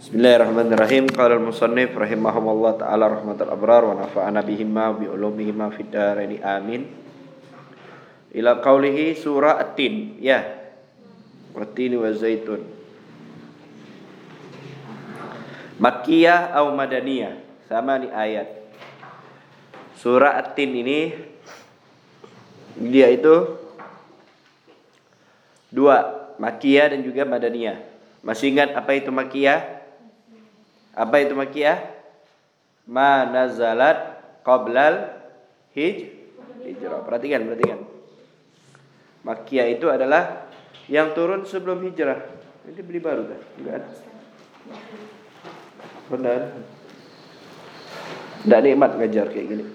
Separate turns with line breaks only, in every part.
Bismillahirrahmanirrahim. Qala al-musannif rahimahumullah ta'ala rahmatal abrar wa nafa'ana bihima bi ulumihima fid dharain amin. Ila qaulihi surah At-Tin. Ya. Wat-Tini wa Zaitun. Makkiyah atau Madaniyah. Sama nih ayat. Surah At-Tin ini dia itu dua, Makkiyah dan juga Madaniyah. Masih ingat apa itu Makkiyah? Apa itu Makkiyah? Ma nazalat qablal hijrah. Perhatikan. Makkiyah itu adalah yang turun sebelum hijrah. Ini beli baru kan? Enggak ada. Benar. Enggak nikmat ngajar kayak gini.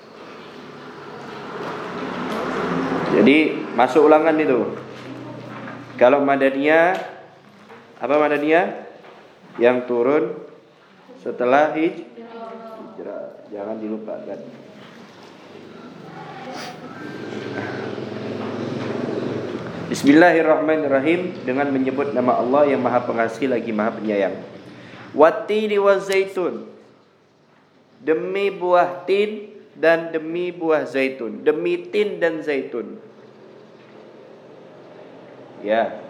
Jadi masuk ulangan itu. Kalau Madaniyah, apa Madaniyah? Yang turun setelah hijrah. Jangan dilupakan. Bismillahirrahmanirrahim. Dengan menyebut nama Allah yang Maha Pengasih lagi Maha Penyayang. Wat-Tini wa Zaitun. Demi buah tin dan demi buah zaitun. Demi tin dan zaitun. Ya.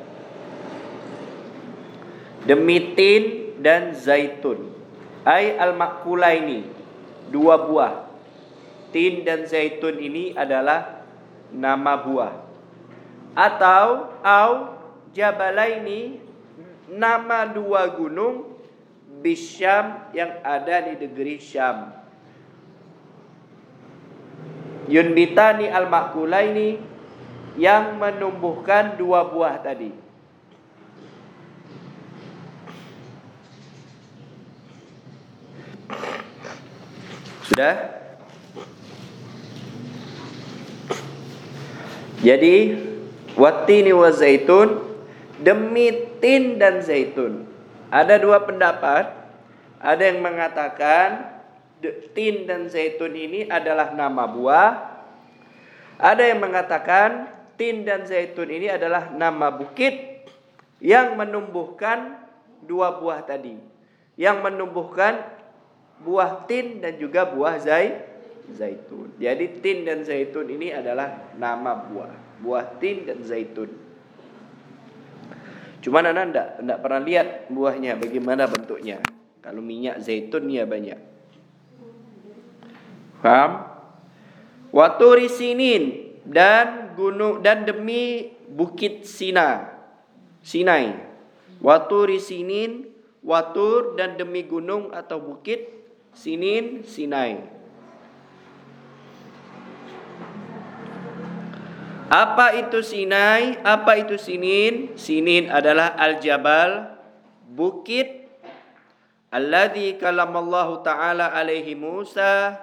Demi tin dan zaitun. Ai al-makulaini, dua buah. Tin dan zaitun ini adalah nama buah. Atau jabalaini, nama dua gunung bisyam yang ada di negeri Syam. Yunbitani al-makulaini, yang menumbuhkan dua buah tadi. Sudah? Jadi Wat-Tini wa Zaitun, demi tin dan zaitun. Ada dua pendapat. Ada yang mengatakan tin dan zaitun ini adalah nama buah. Ada yang mengatakan tin dan zaitun ini adalah nama bukit yang menumbuhkan dua buah tadi. Yang menumbuhkan buah tin dan juga buah zaitun. Jadi tin dan zaitun ini adalah nama buah. Buah tin dan zaitun. Cuma anda enggak pernah lihat buahnya bagaimana bentuknya. Kalau minyak zaitun ya banyak. Paham? Wa Turi Sinin, dan gunung dan demi bukit Sinai. Wa Turi Sinin, Watur, dan demi gunung atau bukit Sinai. Apa itu Sinai? Apa itu Sinin? Sinin adalah al-jabal, bukit alladzi kalamallahu ta'ala alaihi Musa,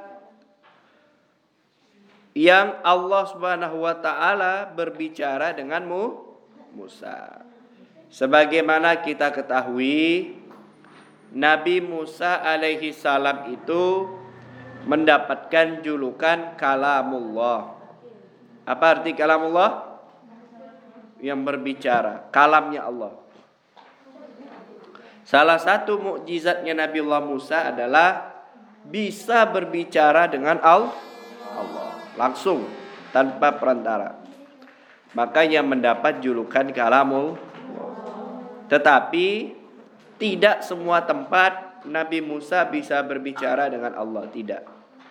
yang Allah Subhanahu wa taala berbicara dengan Musa. Sebagaimana kita ketahui, Nabi Musa alaihi salam itu mendapatkan julukan Kalamullah. Apa arti Kalamullah? Yang berbicara, kalamnya Allah. Salah satu mukjizatnya Nabi Allah Musa adalah bisa berbicara dengan Allah langsung tanpa perantara. Makanya mendapat julukan Kalamullah. Tetapi tidak semua tempat Nabi Musa bisa berbicara dengan Allah, tidak.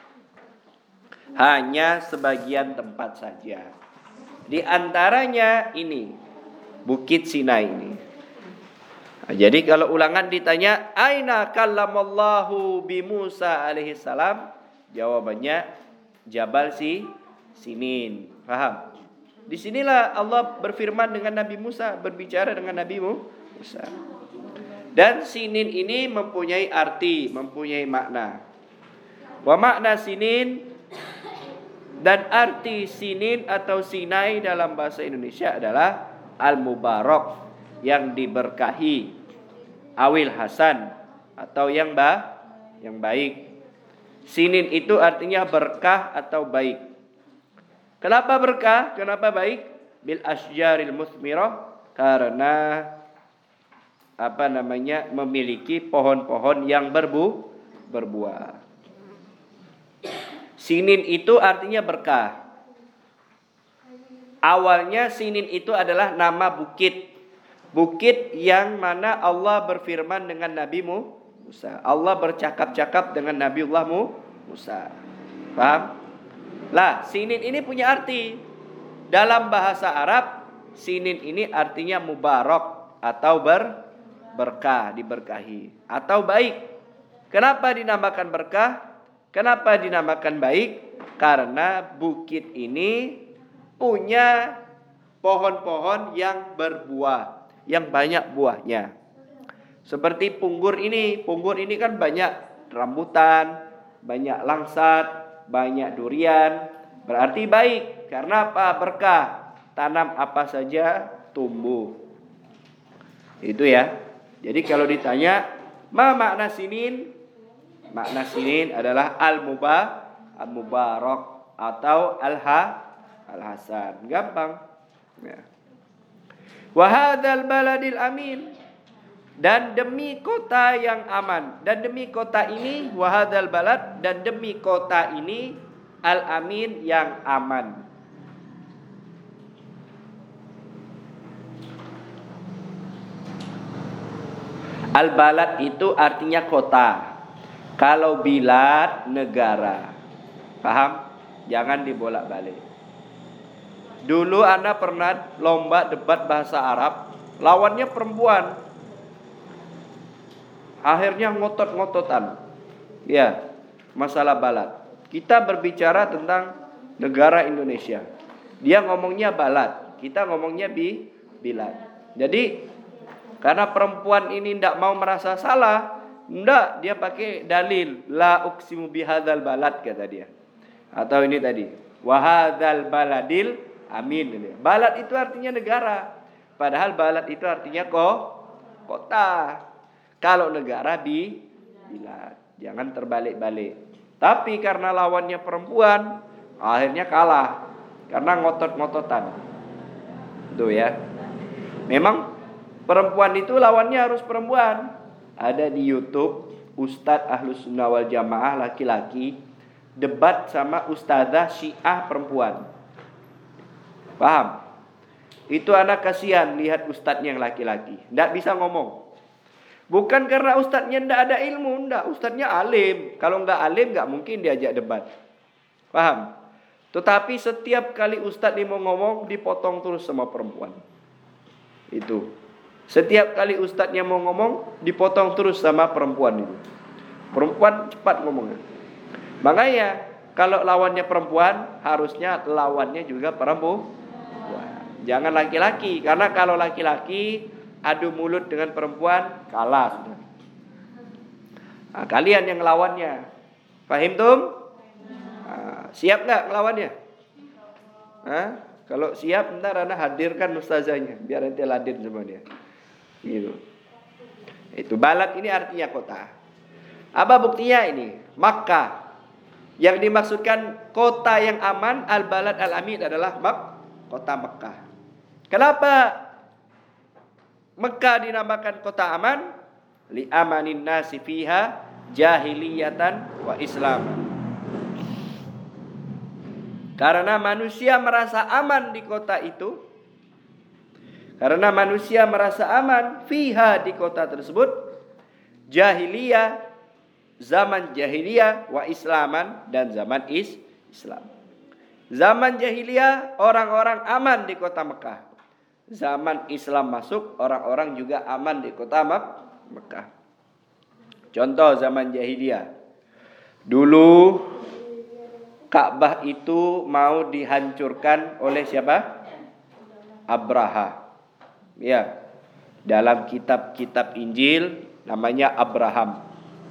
Hanya sebagian tempat saja. Di antaranya ini, Bukit Sinai ini. Nah, jadi kalau ulangan ditanya, aina kallamallahu bi Musa alaihi salam? Jawabannya Jabal Sinin. Paham? Disinilah Allah berfirman dengan Nabi Musa, berbicara dengan Nabi Musa. Dan Sinin ini mempunyai arti, mempunyai makna. Wa makna Sinin, dan arti Sinin atau Sinai dalam bahasa Indonesia adalah al-mubarak, yang diberkahi, awil hasan, atau yang baik. Sinin itu artinya berkah atau baik. Kenapa berkah? Kenapa baik? Bil asjaril musmirah, karena memiliki pohon-pohon yang berbuah. Sinin itu artinya berkah. Awalnya Sinin itu adalah nama bukit. Bukit yang mana Allah berfirman dengan Nabi Musa. Allah bercakap-cakap dengan Nabiullah Musa. Paham? Lah, Sinin ini punya arti. Dalam bahasa Arab, Sinin ini artinya mubarak atau berkah, diberkahi atau baik. Kenapa dinamakan berkah? Kenapa dinamakan baik? Karena bukit ini punya pohon-pohon yang berbuah, yang banyak buahnya. Seperti Punggur ini kan banyak rambutan, banyak langsat, banyak durian. Berarti baik. Karena apa? Berkah. Tanam apa saja tumbuh. Itu ya. Jadi kalau ditanya, ma makna Sinin? Makna Sinin adalah al-mubarak atau al-hasan. Gampang. Ya. Wa hadzal baladil amin. Dan demi kota yang aman. Dan demi kota ini, wa hadzal balad, dan demi kota ini al-amin yang aman. Al-balad itu artinya kota. Kalau bilad negara. Paham? Jangan dibolak-balik. Dulu Anda pernah lomba debat bahasa Arab, lawannya perempuan. Akhirnya ngotot-ngototan. Ya, masalah balad. Kita berbicara tentang negara Indonesia. Dia ngomongnya balad, kita ngomongnya bilad. Jadi karena perempuan ini tidak mau merasa salah, dia pakai dalil la uqsimu bihadzal balad kata dia. Atau ini tadi, wa hadzal baladil amin. Balad itu artinya negara. Padahal balad itu artinya kota. Kalau negara bilad. Jangan terbalik-balik. Tapi karena lawannya perempuan, akhirnya kalah. Karena ngotot-ngototan. Tuh ya. Memang perempuan itu lawannya harus perempuan. Ada di YouTube Ustadz Ahlus Sunnah wal Jamaah laki-laki debat sama ustazah Syiah perempuan. Paham? Itu anak kasihan lihat ustadznya yang laki-laki. Tidak bisa ngomong. Bukan karena ustadznya tidak ada ilmu. Tidak, ustadznya alim. Kalau nggak alim nggak mungkin diajak debat. Paham? Tetapi setiap kali ustadz ini mau ngomong dipotong terus sama perempuan. Itu. Setiap kali ustadznya mau ngomong dipotong terus sama perempuan itu. Perempuan cepat ngomongnya. Makanya kalau lawannya perempuan harusnya lawannya juga perempuan. Jangan laki-laki. Karena kalau laki-laki adu mulut dengan perempuan kalah sudah. Nah, kalian yang lawannya. Fahim tum? Nah, siap nggak ngelawannya? Kalau siap ntar Anda hadirkan ustazahnya biar nanti hadir sama dia. Gitu. Itu balad ini artinya kota. Apa buktinya ini? Makkah. Yang dimaksudkan kota yang aman, al-balad al-amin adalah kota Makkah. Kenapa Mekah dinamakan kota aman? Li amanin nasi fiha jahiliyatan wa islam. Karena manusia merasa aman di kota itu. Karena manusia merasa aman fiha di kota tersebut. Jahiliyah, zaman jahiliyah wa islaman, dan zaman Islam. Zaman jahiliyah orang-orang aman di kota Mekah. Zaman Islam masuk, orang-orang juga aman di kota Mekah. Contoh zaman jahiliyah. Dulu Ka'bah itu mau dihancurkan oleh siapa? Abraha. Ya. Dalam kitab-kitab Injil namanya Abraham.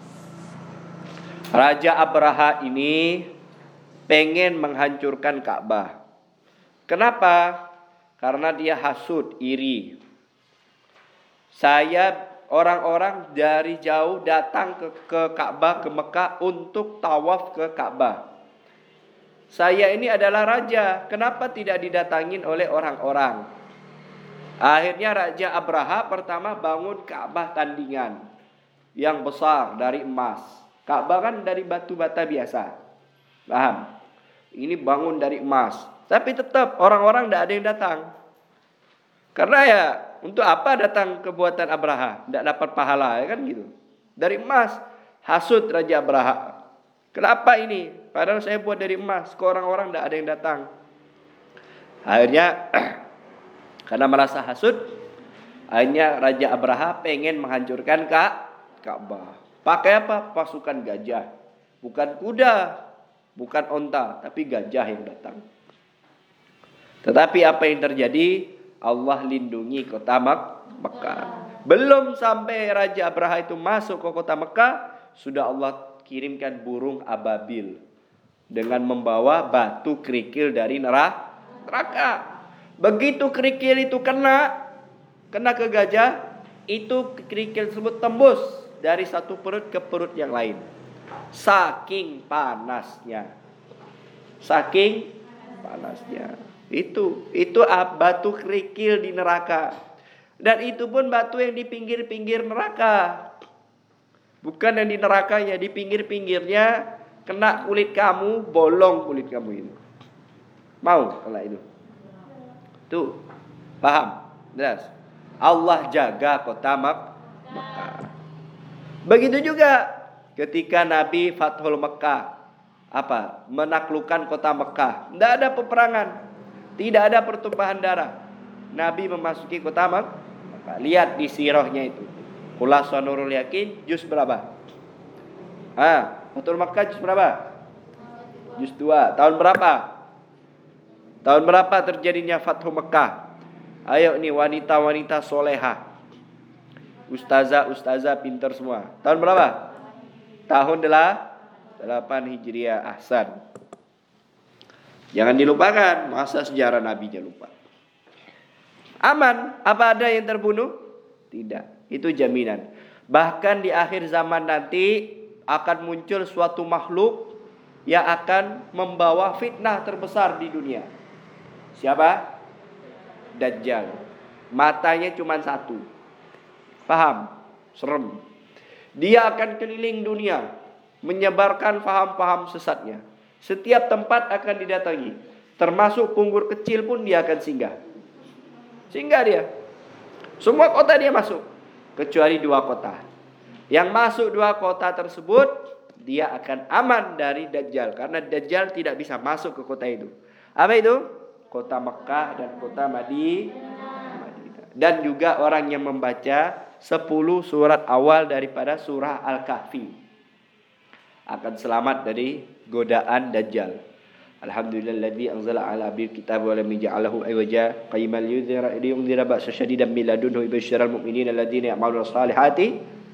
Raja Abraha ini pengen menghancurkan Ka'bah. Kenapa? Karena dia hasud, iri. Orang-orang dari jauh datang ke Ka'bah, ke Mekah untuk tawaf ke Ka'bah. Saya ini adalah raja, kenapa tidak didatangin oleh orang-orang? Akhirnya Raja Abraha pertama bangun Ka'bah tandingan yang besar dari emas. Ka'bah kan dari batu bata biasa. Paham? Ini bangun dari emas. Tapi tetap orang-orang tidak ada yang datang. Karena ya untuk apa datang ke buatan Abraha? Tidak dapat pahala, ya kan gitu. Dari emas. Hasut Raja Abraha. Kenapa ini? Padahal saya buat dari emas. Kok orang-orang tidak ada yang datang? Akhirnya karena merasa hasut, akhirnya Raja Abraha pengen menghancurkan Ka'bah. Pakai apa? Pasukan gajah. Bukan kuda, bukan onta, tapi gajah yang datang. Tetapi apa yang terjadi? Allah lindungi kota Mekah. Belum sampai Raja Abraha itu masuk ke kota Mekah, sudah Allah kirimkan burung ababil dengan membawa batu kerikil dari neraka. Begitu kerikil itu kena ke gajah, itu kerikil tersebut tembus dari satu perut ke perut yang lain. Saking panasnya. Itu batu kerikil di neraka. Dan itu pun batu yang di pinggir-pinggir neraka. Bukan yang di nerakanya, di pinggir-pinggirnya kena kulit kamu, bolong kulit kamu ini. Mau kena itu? Tuh, paham? Jelas. Allah jaga kota Mekah. Begitu juga ketika Nabi Fathul Mekah, menaklukkan kota Mekah. Tidak ada peperangan, tidak ada pertumpahan darah. Nabi memasuki kota Mekah. Lihat di sirahnya itu. Khulasan Nurul Yakin juz berapa? Fathul Mekah juz berapa? Juz 2. Tahun berapa? Tahun berapa terjadinya Fathu Mekah? Ayo nih wanita-wanita solehah, ustazah pintar semua. Tahun berapa? Tahun 8 Hijriah. Ahsan. Jangan dilupakan, masa sejarah Nabinya lupa. Aman. Apa ada yang terbunuh? Tidak. Itu jaminan. Bahkan di akhir zaman nanti akan muncul suatu makhluk yang akan membawa fitnah terbesar di dunia. Siapa? Dajjal. Matanya cuma satu. Paham? Serem. Dia akan keliling dunia menyebarkan paham-paham sesatnya. Setiap tempat akan didatangi. Termasuk Punggur kecil pun dia akan singgah. Singgah dia. Semua kota dia masuk. Kecuali 2 kota. Yang masuk 2 kota tersebut, dia akan aman dari Dajjal. Karena Dajjal tidak bisa masuk ke kota itu. Apa itu? Kota Mekah dan kota Madinah. Dan juga orang yang membaca 10 surat awal daripada surah Al-Kahfi akan selamat dari godaan Dajjal. Alhamdulillahilladzi anzala ala abdil kitab wa lam yaj'alahu iwaja qayyiman liyunzira ba'sa shadidan min ladunhu yubashshiral mu'minina alladziina ya'maluna shalihati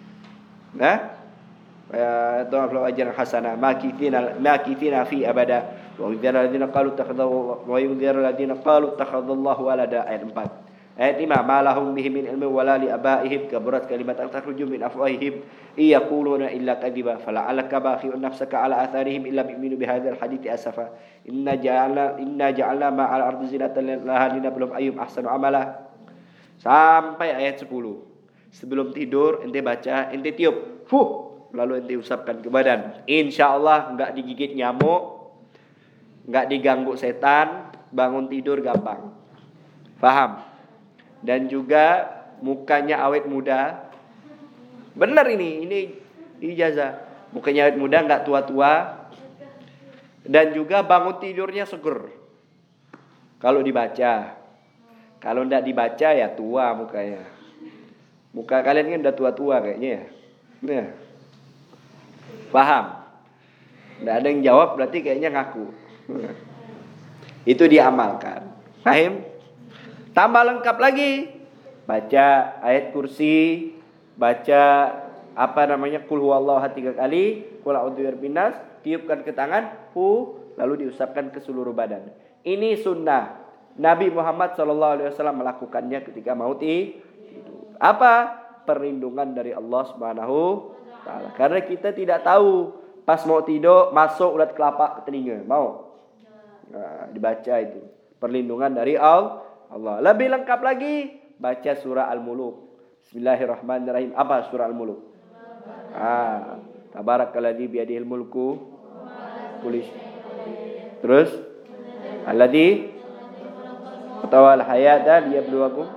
ضاعف أجرا حسنا ماكثين في أبدا وينذر الذين قالوا اتخذ الله ولدا. Ayat 4. Ayat 5. Ma lahum bihi min ilmin wala li abaihim kaburat kalimatan takhruju min afwahihim yaquluna illa kadhiba fala'alaka bakhi'un nafsaka ala atharihim illa yu'minu bihadzal hadithi asafa inna ja'alna ma'al ardi zinatan laha linabluhum ayyuhum ahsanu amala. Sampai ayat 10. Sebelum tidur ente baca, ente tiup, lalu ente usapkan ke badan. InsyaAllah enggak digigit nyamuk, enggak diganggu setan, bangun tidur gampang. Paham? Dan juga mukanya awet muda. Benar ini ijazah. Mukanya awet muda, enggak tua-tua. Dan juga bangun tidurnya seger. Kalau dibaca. Kalau enggak dibaca ya tua mukanya. Muka kalian kan udah tua-tua kayaknya ya. Paham? Nggak ada yang jawab berarti kayaknya ngaku. Itu diamalkan. Paham? Tambah lengkap lagi. Baca ayat kursi. Baca Qul huwallahu 3 kali. Qul a'udzu birabbin nas. Tiupkan ke tangan. Lalu diusapkan ke seluruh badan. Ini sunnah. Nabi Muhammad SAW melakukannya ketika mau tidur. Apa? Perlindungan dari Allah Subhanahu Ta'ala. Karena kita tidak tahu pas mau tidur masuk ulat kelapa ke telinga. Mau? Dibaca itu. Perlindungan dari Allah. Lebih lengkap lagi baca surah Al-Muluk. Bismillahirrahmanirrahim. Apa surah Al-Muluk? Tabarakalladzi biyadihil mulku. Tulis. Terus alladzi tawal hayata liyabluwakum.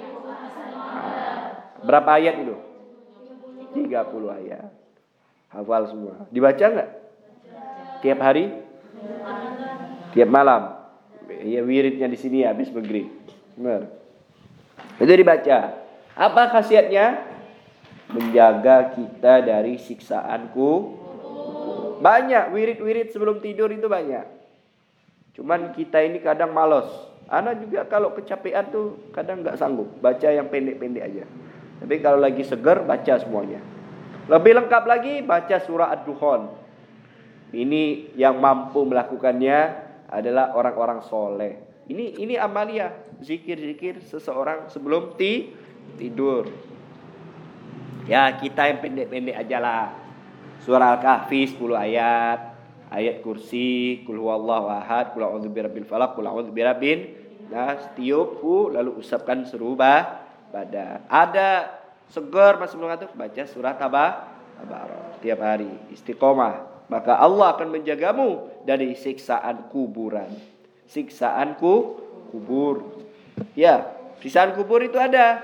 Berapa ayat itu? 30 ayat. Hafal semua. Dibaca enggak? Tiap hari? Tiap malam. Ya wiridnya di sini habis maghrib. Benar. Itu dibaca. Apa khasiatnya? Menjaga kita dari siksaanku. Banyak wirid-wirid sebelum tidur itu banyak. Cuman kita ini kadang malas. Ana juga kalau kecapean tuh kadang enggak sanggup baca yang pendek-pendek aja. Tapi kalau lagi seger baca semuanya. Lebih lengkap lagi baca surah Ad-Dukhan. Ini yang mampu melakukannya adalah orang-orang soleh. Ini amalia, zikir-zikir seseorang sebelum tidur. Ya kita yang pendek-pendek aja lah. Surah Al-Kahfi 10 ayat. Ayat kursi, kul huwallahu ahad, kul a'udzu birabbil falaq, kul a'udzu birabbin nas, tiup lalu usapkan seluruh badan. Ada segar masih belum ngantuk, baca surah Tabarak tiap hari, istiqomah. Maka Allah akan menjagamu dari siksaan kuburan. Siksaan kubur. Ya, siksaan kubur itu ada.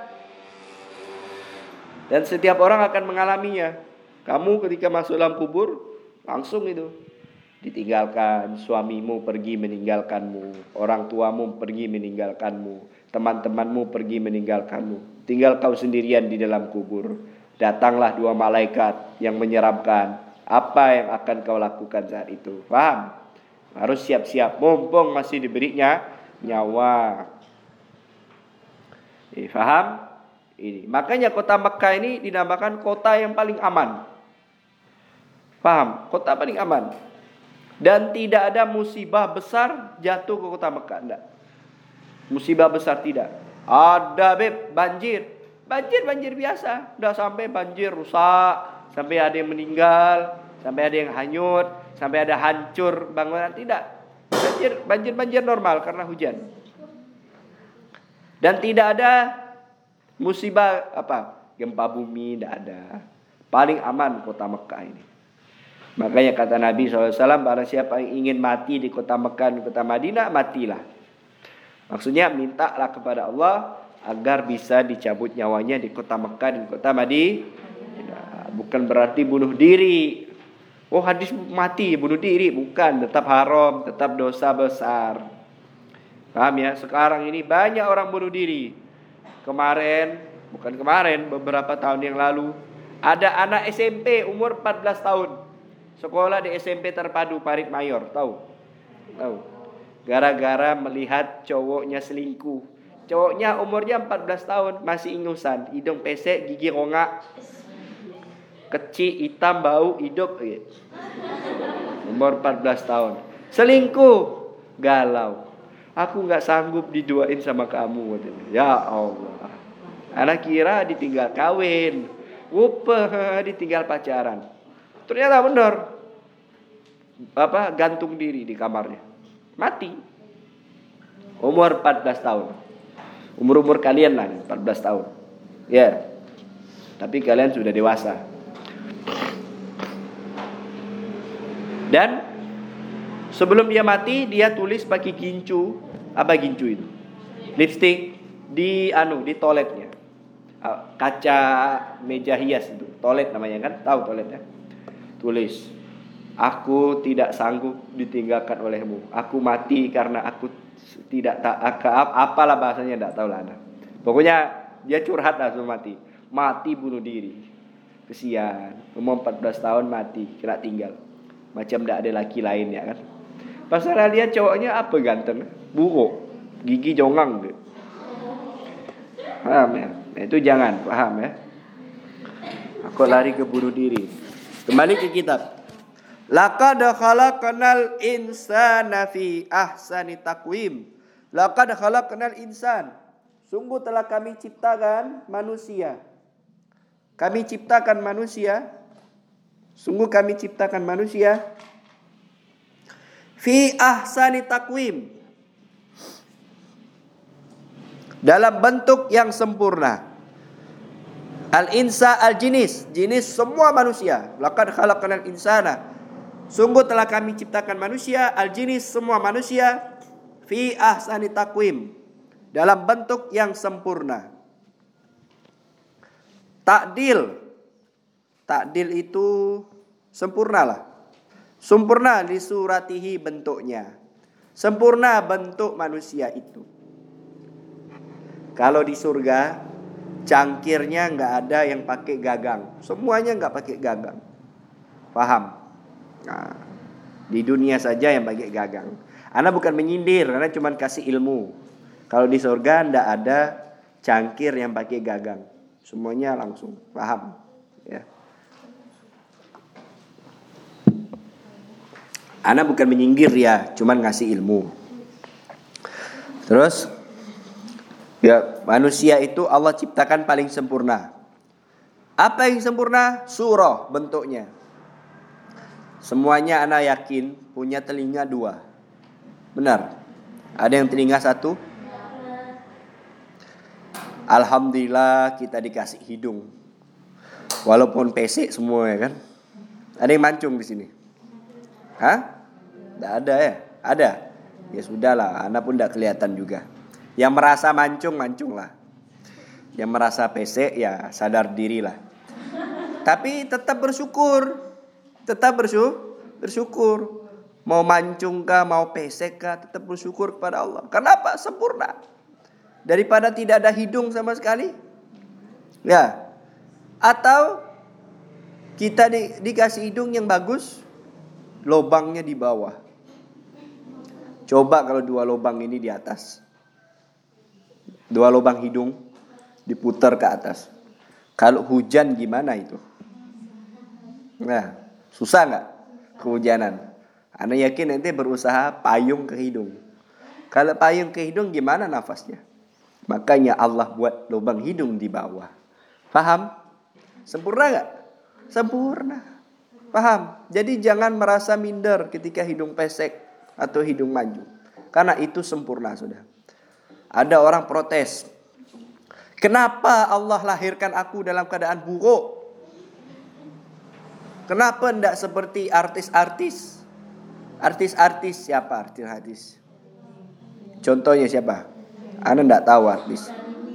Dan setiap orang akan mengalaminya. Kamu ketika masuk dalam kubur langsung itu ditinggalkan, suamimu pergi meninggalkanmu, orang tuamu pergi meninggalkanmu, teman-temanmu pergi meninggalkanmu, tinggal kau sendirian di dalam kubur. Datanglah 2 malaikat yang menyeramkan. Apa yang akan kau lakukan saat itu? Paham? Harus siap-siap, mumpung masih diberinya nyawa. Paham? Ini makanya kota Mekah ini dinamakan kota yang paling aman. Paham? Kota paling aman. Dan tidak ada musibah besar jatuh ke kota Mekah. Tidak. Musibah besar tidak. Ada banjir. Banjir biasa. Sudah sampai banjir rusak. Sampai ada yang meninggal. Sampai ada yang hanyut. Sampai ada hancur bangunan. Tidak. Banjir normal karena hujan. Dan tidak ada musibah gempa bumi. Tidak ada. Paling aman kota Mekah ini. Makanya kata Nabi SAW, barang siapa yang ingin mati di kota Mekah, di kota Madinah, matilah. Maksudnya mintalah kepada Allah agar bisa dicabut nyawanya di kota Mekah, di kota Madinah. Bukan berarti bunuh diri. Oh hadis mati, bunuh diri. Bukan, tetap haram, tetap dosa besar. Paham ya? Sekarang ini banyak orang bunuh diri. Beberapa tahun yang lalu, ada anak SMP umur 14 tahun. Sekolah di SMP Terpadu Parit Mayor, tahu? Gara-gara melihat cowoknya selingkuh. Cowoknya umurnya 14 tahun, masih ingusan, hidung pesek, gigi rongak, kecil, hitam, bau, hidup. Umur 14 tahun. Selingkuh, galau. Aku nggak sanggup diduain sama kamu. Ya Allah. Anak kira ditinggal kawin, ditinggal pacaran. Ternyata benar. Gantung diri di kamarnya. Mati. Umur 14 tahun. Umur kalian lah 14 tahun. Ya. Tapi kalian sudah dewasa. Dan sebelum dia mati, dia tulis pakai gincu. Apa gincu itu? Lipstick di toiletnya. Kaca meja hias itu. Toilet namanya kan? Tahu toiletnya? Tulis, aku tidak sanggup ditinggalkan olehmu. Aku mati karena aku tidak apalah bahasanya, tidak tahu lah. Pokoknya dia curhat langsung mati. Mati bunuh diri. Kesian. Umur 14 tahun mati, kena tinggal. Macam tidak ada laki lain ya kan. Pasal dia cowoknya apa ganteng? Buruk. Gigi jongang gitu. Paham ya? Itu jangan, paham ya? Aku lari ke bunuh diri. Kembali ke kitab. Laqad khalaqnal insana fi ahsani taqwim. Laqad khalaqnal insan. Sungguh telah kami ciptakan manusia. Kami ciptakan manusia. Sungguh kami ciptakan manusia. Fi ahsani taqwim. dalam bentuk yang sempurna. Al-insa al-jinis, jinis semua manusia. Laqad khalaqnal insana, sungguh telah kami ciptakan manusia, al-jinis semua manusia, fi ahsani taqwim, dalam bentuk yang sempurna. Ta'dil itu sempurnalah. Sempurna li suratihi, bentuknya. Sempurna bentuk manusia itu. Kalau di surga, cangkirnya nggak ada yang pakai gagang. Semuanya nggak pakai gagang. Paham? Nah, di dunia saja yang pakai gagang. Ana bukan menyindir, Ana cuma kasih ilmu. Kalau di surga nggak ada cangkir yang pakai gagang. Semuanya langsung. Paham? Ya. Ana bukan menyindir ya, cuma ngasih ilmu. Terus, ya, manusia itu Allah ciptakan paling sempurna. Apa yang sempurna? Surah bentuknya. Semuanya ana yakin punya telinga 2. Benar? Ada yang telinga 1? Alhamdulillah kita dikasih hidung. Walaupun pesek semua ya kan. Ada yang mancung di sini? Hah? Tidak ada ya? Ada? Ya sudahlah, ana pun tidak kelihatan juga. Yang merasa mancung lah. Yang merasa pesek ya sadar dirilah. Tapi tetap bersyukur. Tetap bersyukur. Mau mancung kah, mau pesek kah, tetap bersyukur kepada Allah. Kenapa? Sempurna. Daripada tidak ada hidung sama sekali. Ya. Atau kita dikasih hidung yang bagus, lobangnya di bawah. Coba kalau 2 lobang ini di atas. 2 lubang hidung diputar ke atas. Kalau hujan gimana itu? Nah, susah nggak kehujanan? Ana yakin nanti berusaha payung ke hidung. Kalau payung ke hidung gimana nafasnya? Makanya Allah buat lubang hidung di bawah. Paham? Sempurna nggak? Sempurna. Paham? Jadi jangan merasa minder ketika hidung pesek atau hidung maju. Karena itu sempurna sudah. Ada orang protes. Kenapa Allah lahirkan aku dalam keadaan buruk? Kenapa tidak seperti artis-artis? Artis-artis siapa artis-artis? Contohnya siapa? Anda tidak tahu artis.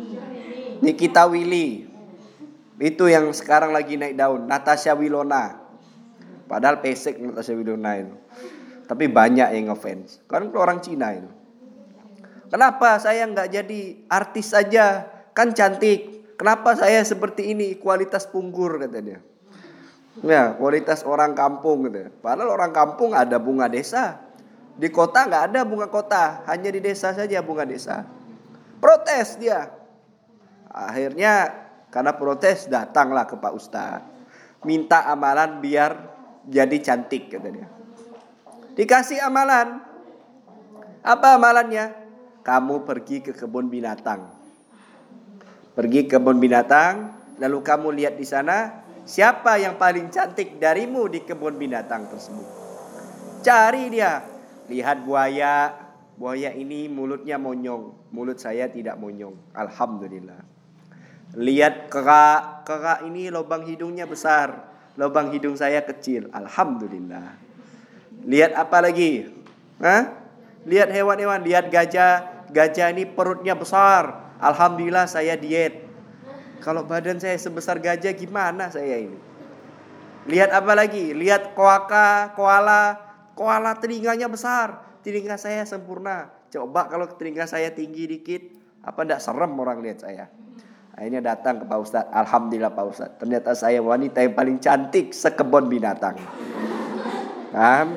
Nikita Willy. Itu yang sekarang lagi naik daun. Natasha Wilona. Padahal pesek Natasha Wilona itu. Tapi banyak yang ngefans. Kan orang Cina itu. Kenapa saya nggak jadi artis saja? Kan cantik. Kenapa saya seperti ini? Kualitas punggur katanya. Ya, kualitas orang kampung gitu. Padahal orang kampung ada bunga desa. Di kota nggak ada bunga kota. Hanya di desa saja bunga desa. Protes dia. Akhirnya karena protes datanglah ke Pak Ustadz. Minta amalan biar jadi cantik katanya. Dikasih amalan. Apa amalannya? Kamu pergi ke kebun binatang. Pergi ke kebun binatang, lalu kamu lihat di sana siapa yang paling cantik darimu di kebun binatang tersebut. Cari dia. Lihat buaya. Buaya ini mulutnya monyong. Mulut saya tidak monyong. Alhamdulillah. Lihat kera. Kera ini lubang hidungnya besar. Lubang hidung saya kecil. Alhamdulillah. Lihat apa lagi? Lihat hewan-hewan. Lihat gajah. Gajah ini perutnya besar. Alhamdulillah saya diet. Kalau badan saya sebesar gajah gimana saya ini? Lihat apa lagi? Lihat koala. Koala telinganya besar. Telinga saya sempurna. Coba kalau telinga saya tinggi dikit, apa enggak serem orang lihat saya? Akhirnya datang ke Pak Ustadz. Alhamdulillah Pak Ustadz. Ternyata saya wanita yang paling cantik sekebun binatang. Paham?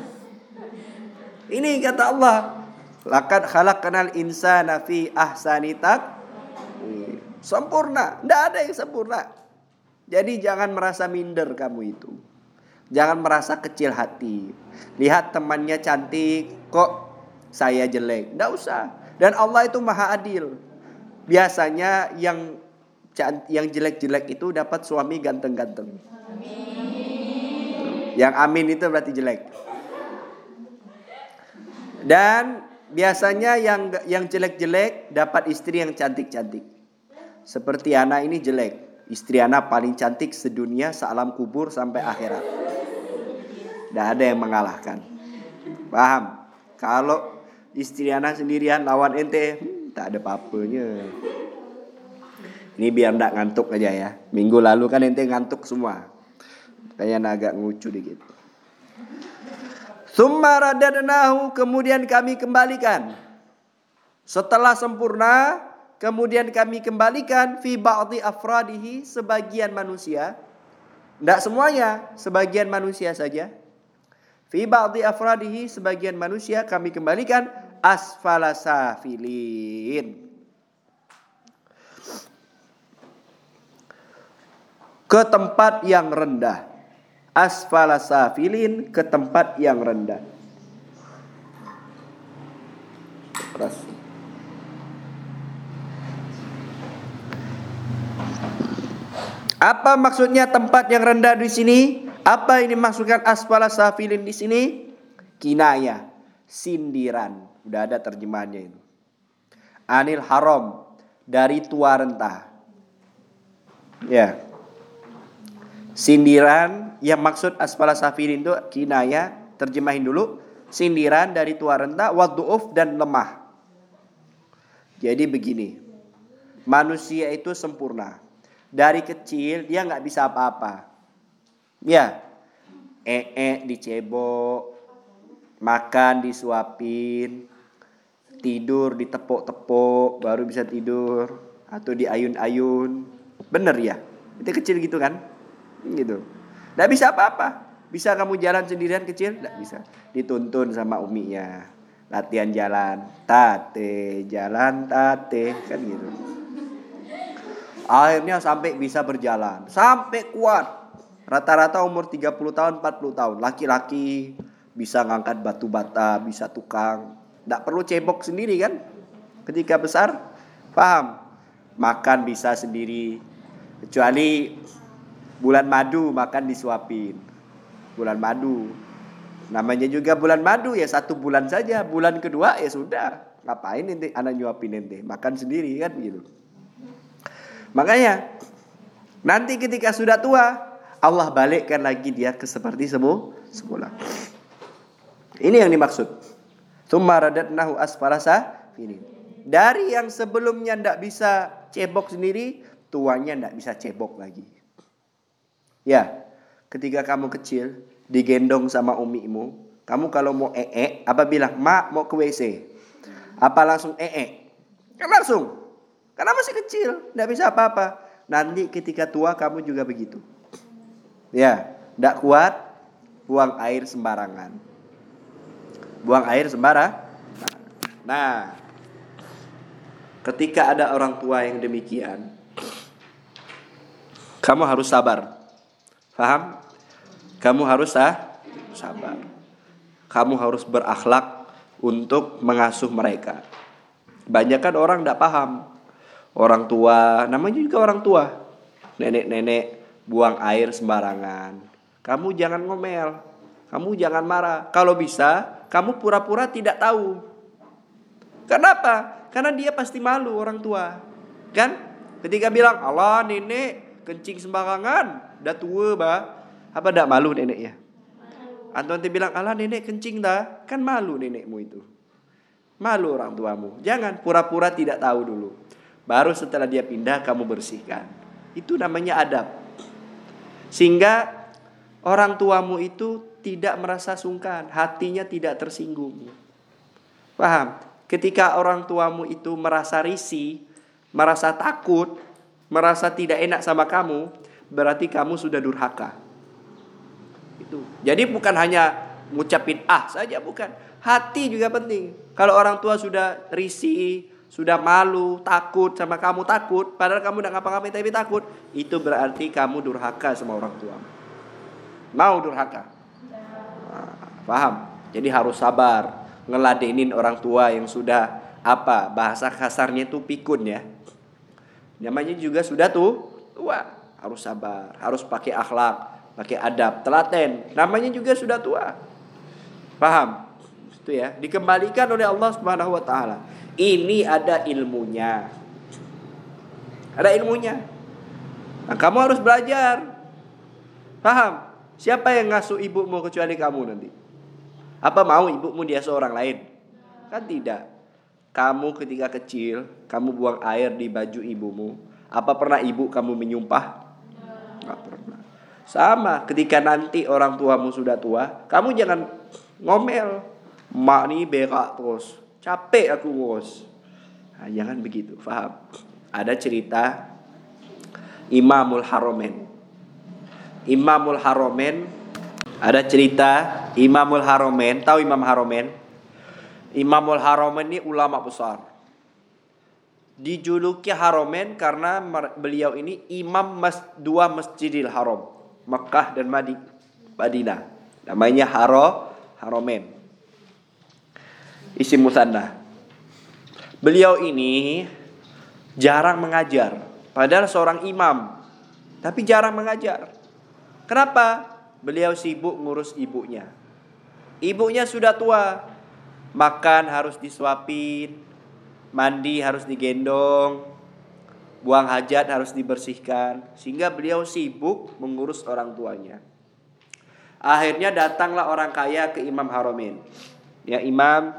Ini kata Allah. Laqad khalaqnal insana fi ahsani taqwim. Sempurna. Tidak ada yang sempurna. Jadi jangan merasa minder kamu itu. Jangan merasa kecil hati. Lihat temannya cantik, kok saya jelek. Tidak usah. Dan Allah itu maha adil. Biasanya yang jelek-jelek itu dapat suami ganteng-ganteng. Yang amin itu berarti jelek. Dan biasanya yang jelek-jelek dapat istri yang cantik-cantik. Seperti anak ini jelek, istri anak paling cantik sedunia, sealam kubur sampai akhirat. Tidak ada yang mengalahkan. Paham? Kalau istri anak sendirian lawan ente, tak ada apa-apanya. Ini biar tidak ngantuk aja ya. Minggu lalu kan ente ngantuk semua. Kayaknya agak ngucu dikit. Tsumma radadnahu, kemudian kami kembalikan. Setelah sempurna, kemudian kami kembalikan fi ba'dhi afradihi, sebagian manusia. Tidak semuanya, sebagian manusia saja. Fi ba'dhi afradihi, sebagian manusia kami kembalikan asfala safilin, ke tempat yang rendah. Asfala safilin, ke tempat yang rendah. Apa maksudnya tempat yang rendah di sini? Apa ini maksudkan asfala safilin di sini? Kinayah, sindiran. Udah ada terjemahannya itu. Anil haram, dari tua renta. Ya. Sindiran, yang maksud asfala safilin itu kinayah, terjemahin dulu. Sindiran dari tua renta, waddu'uf, dan lemah. Jadi begini, manusia itu sempurna. Dari kecil dia nggak bisa apa-apa. Ya, dicebok, makan disuapin, tidur ditepuk-tepuk baru bisa tidur, atau diayun-ayun. Bener ya? Itu kecil gitu kan? Gitu. Nggak bisa apa-apa. Bisa kamu jalan sendirian kecil? Nggak bisa. Dituntun sama uminya. Latihan jalan, tate, jalan tate, kan gitu. Akhirnya sampai bisa berjalan, sampai kuat. Rata-rata umur 30 tahun, 40 tahun. Laki-laki bisa ngangkat batu bata, bisa tukang. Nggak perlu cebok sendiri kan? Ketika besar, paham? Makan bisa sendiri. Kecuali bulan madu, makan disuapin. Bulan madu. Namanya juga bulan madu ya 1 bulan saja. Bulan kedua ya sudah. Ngapain ente anak nyuapin ente? Makan sendiri kan gitu. Makanya nanti ketika sudah tua, Allah balikkan lagi dia ke seperti semula. Ini yang dimaksud. Tsumma radadnahu asfala safilin. Dari yang sebelumnya ndak bisa cebok sendiri, tuanya ndak bisa cebok lagi. Ya, ketika kamu kecil digendong sama umimu, kamu kalau mau apa bilang, "Mak, mau ke WC." Apa langsung Kan langsung. Karena masih kecil, ndak bisa apa-apa. Nanti ketika tua kamu juga begitu. Ya, ndak kuat, buang air sembarangan. Buang air sembarangan. Nah, ketika ada orang tua yang demikian, kamu harus sabar. Paham? Kamu harus sabar. Kamu harus berakhlak untuk mengasuh mereka. Banyak kan orang ndak paham. Orang tua, namanya juga orang tua. Nenek-nenek buang air sembarangan. Kamu jangan ngomel. Kamu jangan marah. Kalau bisa, kamu pura-pura tidak tahu. Kenapa? Karena dia pasti malu orang tua. Kan? Ketika bilang, "Allah, nenek kencing sembarangan. Dah tua, bah." Apa tidak malu neneknya? Atau nanti bilang, "Allah, nenek kencing dah." Kan malu nenekmu itu. Malu orang tuamu. Jangan pura-pura tidak tahu dulu. Baru setelah dia pindah kamu bersihkan. Itu namanya adab. Sehingga orang tuamu itu tidak merasa sungkan, hatinya tidak tersinggung. Paham? Ketika orang tuamu itu merasa risih, merasa takut, merasa tidak enak sama kamu, berarti kamu sudah durhaka. Itu. Jadi bukan hanya ngucapin saja, bukan. Hati juga penting. Kalau orang tua sudah risih, sudah malu, takut sama kamu, takut, padahal kamu tidak ngapa-ngapain tapi takut, itu berarti kamu durhaka sama orang tua. Mau durhaka? Paham? Jadi harus sabar, ngeladenin orang tua yang sudah bahasa kasarnya itu pikun ya. Namanya juga sudah tua, harus sabar, harus pakai akhlak, pakai adab, telaten. Namanya juga sudah tua. Paham? Itu ya, dikembalikan oleh Allah Subhanahu wa taala. Ini ada ilmunya. Ada ilmunya. Nah, kamu harus belajar. Paham? Siapa yang ngasuh ibumu kecuali kamu nanti? Apa mau ibumu dia seorang lain? Kan tidak. Kamu ketika kecil, kamu buang air di baju ibumu. Apa pernah ibu kamu menyumpah? Nggak pernah. Sama, ketika nanti orang tuamu sudah tua, kamu jangan ngomel. Mak nih berak terus. Capek aku bos. Nah, jangan begitu, paham? Ada cerita Imamul Haromen. Imamul Haromen. Ada cerita Imamul Haromen. Tahu Imam Haromen? Imamul Haromen ini ulama besar. Dijuluki Haromen karena beliau ini imam dua Masjidil Haram, Mekah dan Madinah. Namanya Haromen. Isim musanna. Beliau ini jarang mengajar, padahal seorang imam, tapi jarang mengajar. Kenapa? Beliau sibuk ngurus ibunya. Ibunya sudah tua, makan harus disuapin, mandi harus digendong, buang hajat harus dibersihkan, sehingga beliau sibuk mengurus orang tuanya. Akhirnya datanglah orang kaya ke Imam Haromen. Ya Imam,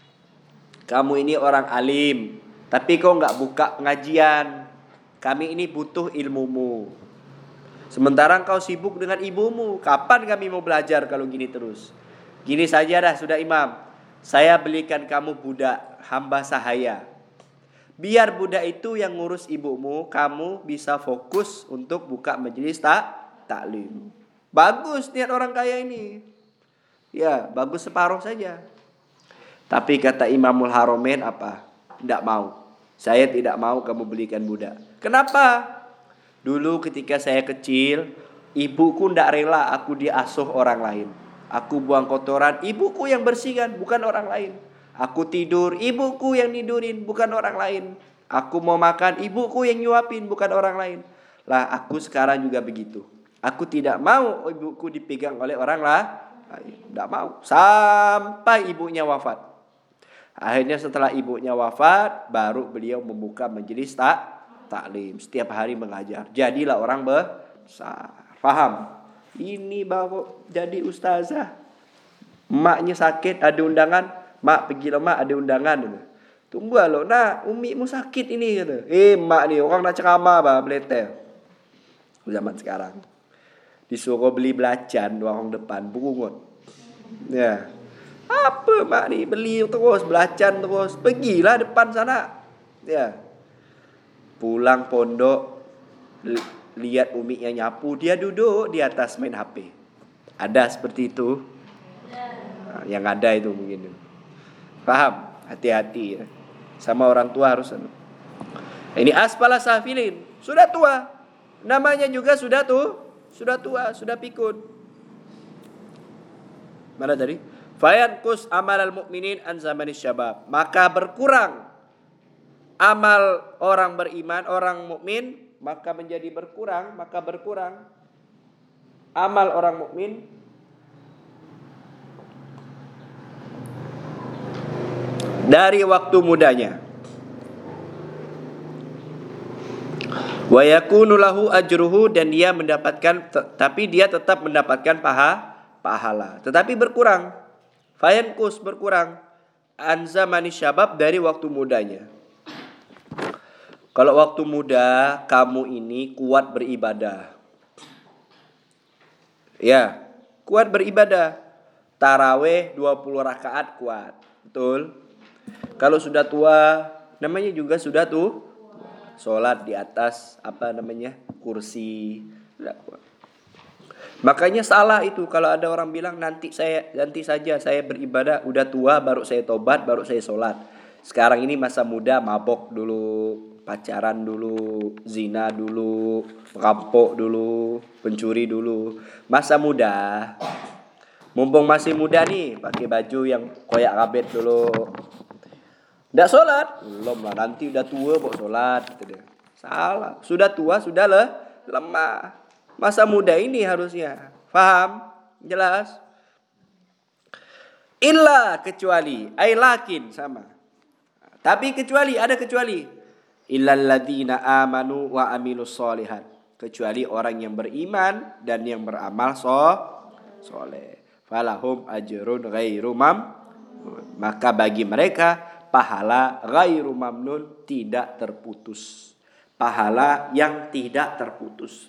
kamu ini orang alim, tapi kok nggak buka pengajian? Kami ini butuh ilmumu. Sementara engkau sibuk dengan ibumu. Kapan kami mau belajar kalau gini terus? Gini saja dah sudah Imam. Saya belikan kamu budak, hamba sahaya. Biar budak itu yang ngurus ibumu, kamu bisa fokus untuk buka majelis taklim. Bagus niat orang kaya ini. Ya, bagus separuh saja. Tapi kata Imamul Haromen apa? Tidak mau. Saya tidak mau kamu belikan budak. Kenapa? Dulu ketika saya kecil, ibuku tidak rela aku diasuh orang lain. Aku buang kotoran, ibuku yang bersihkan, bukan orang lain. Aku tidur, ibuku yang tidurin, bukan orang lain. Aku mau makan, ibuku yang nyuapin, bukan orang lain. Lah aku sekarang juga begitu. Aku tidak mau ibuku dipegang oleh orang lain. Tidak mau. Sampai ibunya wafat. Akhirnya setelah ibunya wafat, baru beliau membuka majelis taklim. Setiap hari mengajar. Jadilah orang besar. Paham? Ini baru jadi ustazah. Maknya sakit, ada undangan. Mak pergi lah mak, ada undangan. Tunggu lo, nak umimu sakit ini kata. Mak ni orang nak ceramah bah, beletel. Zaman sekarang disuruh beli belacan orang depan berungut. Ya. Apa mak ni beli terus belacan terus. Pergilah depan sana. Ya. Pulang pondok, lihat umi yang nyapu, dia duduk di atas main HP. Ada seperti itu? Yang ada itu mungkin. Paham? Hati-hati ya. Sama orang tua harus. Ini asfala safilin, sudah tua. Namanya juga sudah tua, sudah pikun. Mana tadi? Fayankus amalal mu'minin an zamanis syabab. Maka berkurang amal orang beriman, orang mukmin, maka menjadi berkurang, amal orang mukmin dari waktu mudanya. Wa yakunu lahu ajruhu, dan dia mendapatkan, tapi dia tetap mendapatkan pahala, tetapi berkurang. Fayankus, berkurang, an zamani syabab, dari waktu mudanya. Kalau waktu muda kamu ini kuat beribadah. Ya, kuat beribadah. Tarawih 20 rakaat kuat. Betul? Kalau sudah tua, namanya juga sudah sholat di atas kursi. Tidak kuat. Makanya salah itu kalau ada orang bilang nanti saja saya beribadah, udah tua baru saya tobat, baru saya sholat. Sekarang ini masa muda, mabok dulu, pacaran dulu, zina dulu, merampok dulu, pencuri dulu. Masa muda, mumpung masih muda nih, pakai baju yang koyak rabet dulu. Nggak sholat, belum lah, nanti udah tua kok sholat. Gitu deh. Salah, sudah tua, sudah lemah. Masa muda ini harusnya, paham? Jelas? Illa kecuali, ay lakin sama. Tapi kecuali, ada kecuali. Illal ladzina amanu wa amilus sholihat. Kecuali orang yang beriman dan yang beramal soleh. Falahum ajrun ghairu mamnun. Maka bagi mereka pahala ghairu mamnun, tidak terputus. Pahala yang tidak terputus.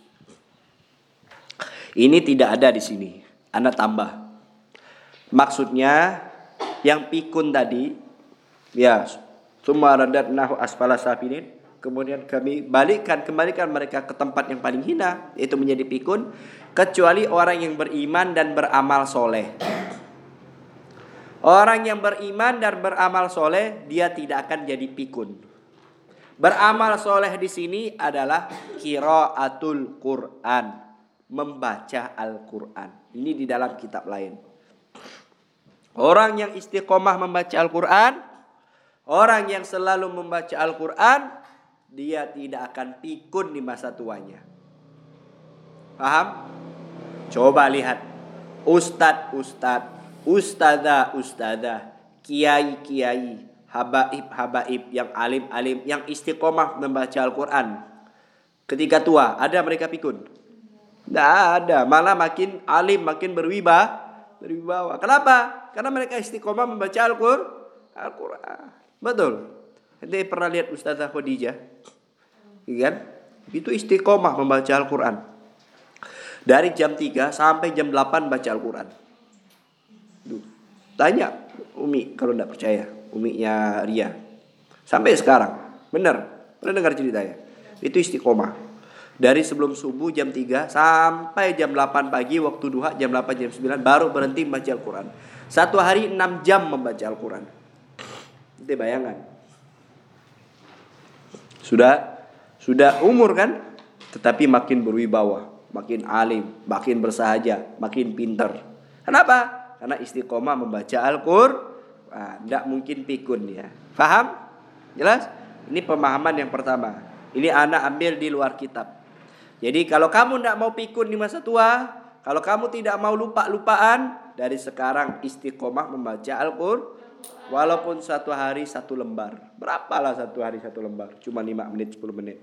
Ini tidak ada di sini. Anda tambah. Maksudnya yang pikun tadi, ya, summa radadnahu asfala safilin, kemudian kami kembalikan mereka ke tempat yang paling hina, yaitu menjadi pikun, kecuali orang yang beriman dan beramal soleh. Orang yang beriman dan beramal soleh, dia tidak akan jadi pikun. Beramal soleh di sini adalah qiraatul Quran, membaca Al-Quran. Ini di dalam kitab lain. Orang yang istiqomah membaca Al-Quran, orang yang selalu membaca Al-Quran, dia tidak akan pikun di masa tuanya. Paham? Coba lihat ustadz, ustadzah, kiai, habaib, yang alim, yang istiqomah membaca Al-Quran. Ketika tua, ada mereka pikun? Tidak ada, malah makin alim, makin berwibawa. Kenapa? Karena mereka istiqomah membaca Al-Quran. Betul. Anda pernah lihat Ustazah Khadijah? Kan? Itu istiqomah membaca Al-Quran. Dari jam 3 sampai jam 8 baca Al-Quran. Tanya Umi kalau tidak percaya. Uminya Ria. Sampai sekarang. Benar. Pernah dengar ceritanya? Itu istiqomah. Dari sebelum subuh jam 3 sampai jam 8 pagi waktu duha, jam 8 jam 9 baru berhenti membaca Al-Quran. Satu hari 6 jam membaca Al-Quran. Itu bayangan. Sudah umur kan? Tetapi makin berwibawa, makin alim, makin bersahaja, makin pintar. Kenapa? Karena istiqomah membaca Al-Quran. Tidak mungkin pikun ya. Faham? Jelas? Ini pemahaman yang pertama. Ini anak ambil di luar kitab. Jadi kalau kamu tidak mau pikun di masa tua, kalau kamu tidak mau lupa-lupaan, dari sekarang istiqomah membaca Al-Quran. Walaupun satu hari satu lembar. Berapalah satu hari satu lembar? Cuma 5 menit, 10 menit.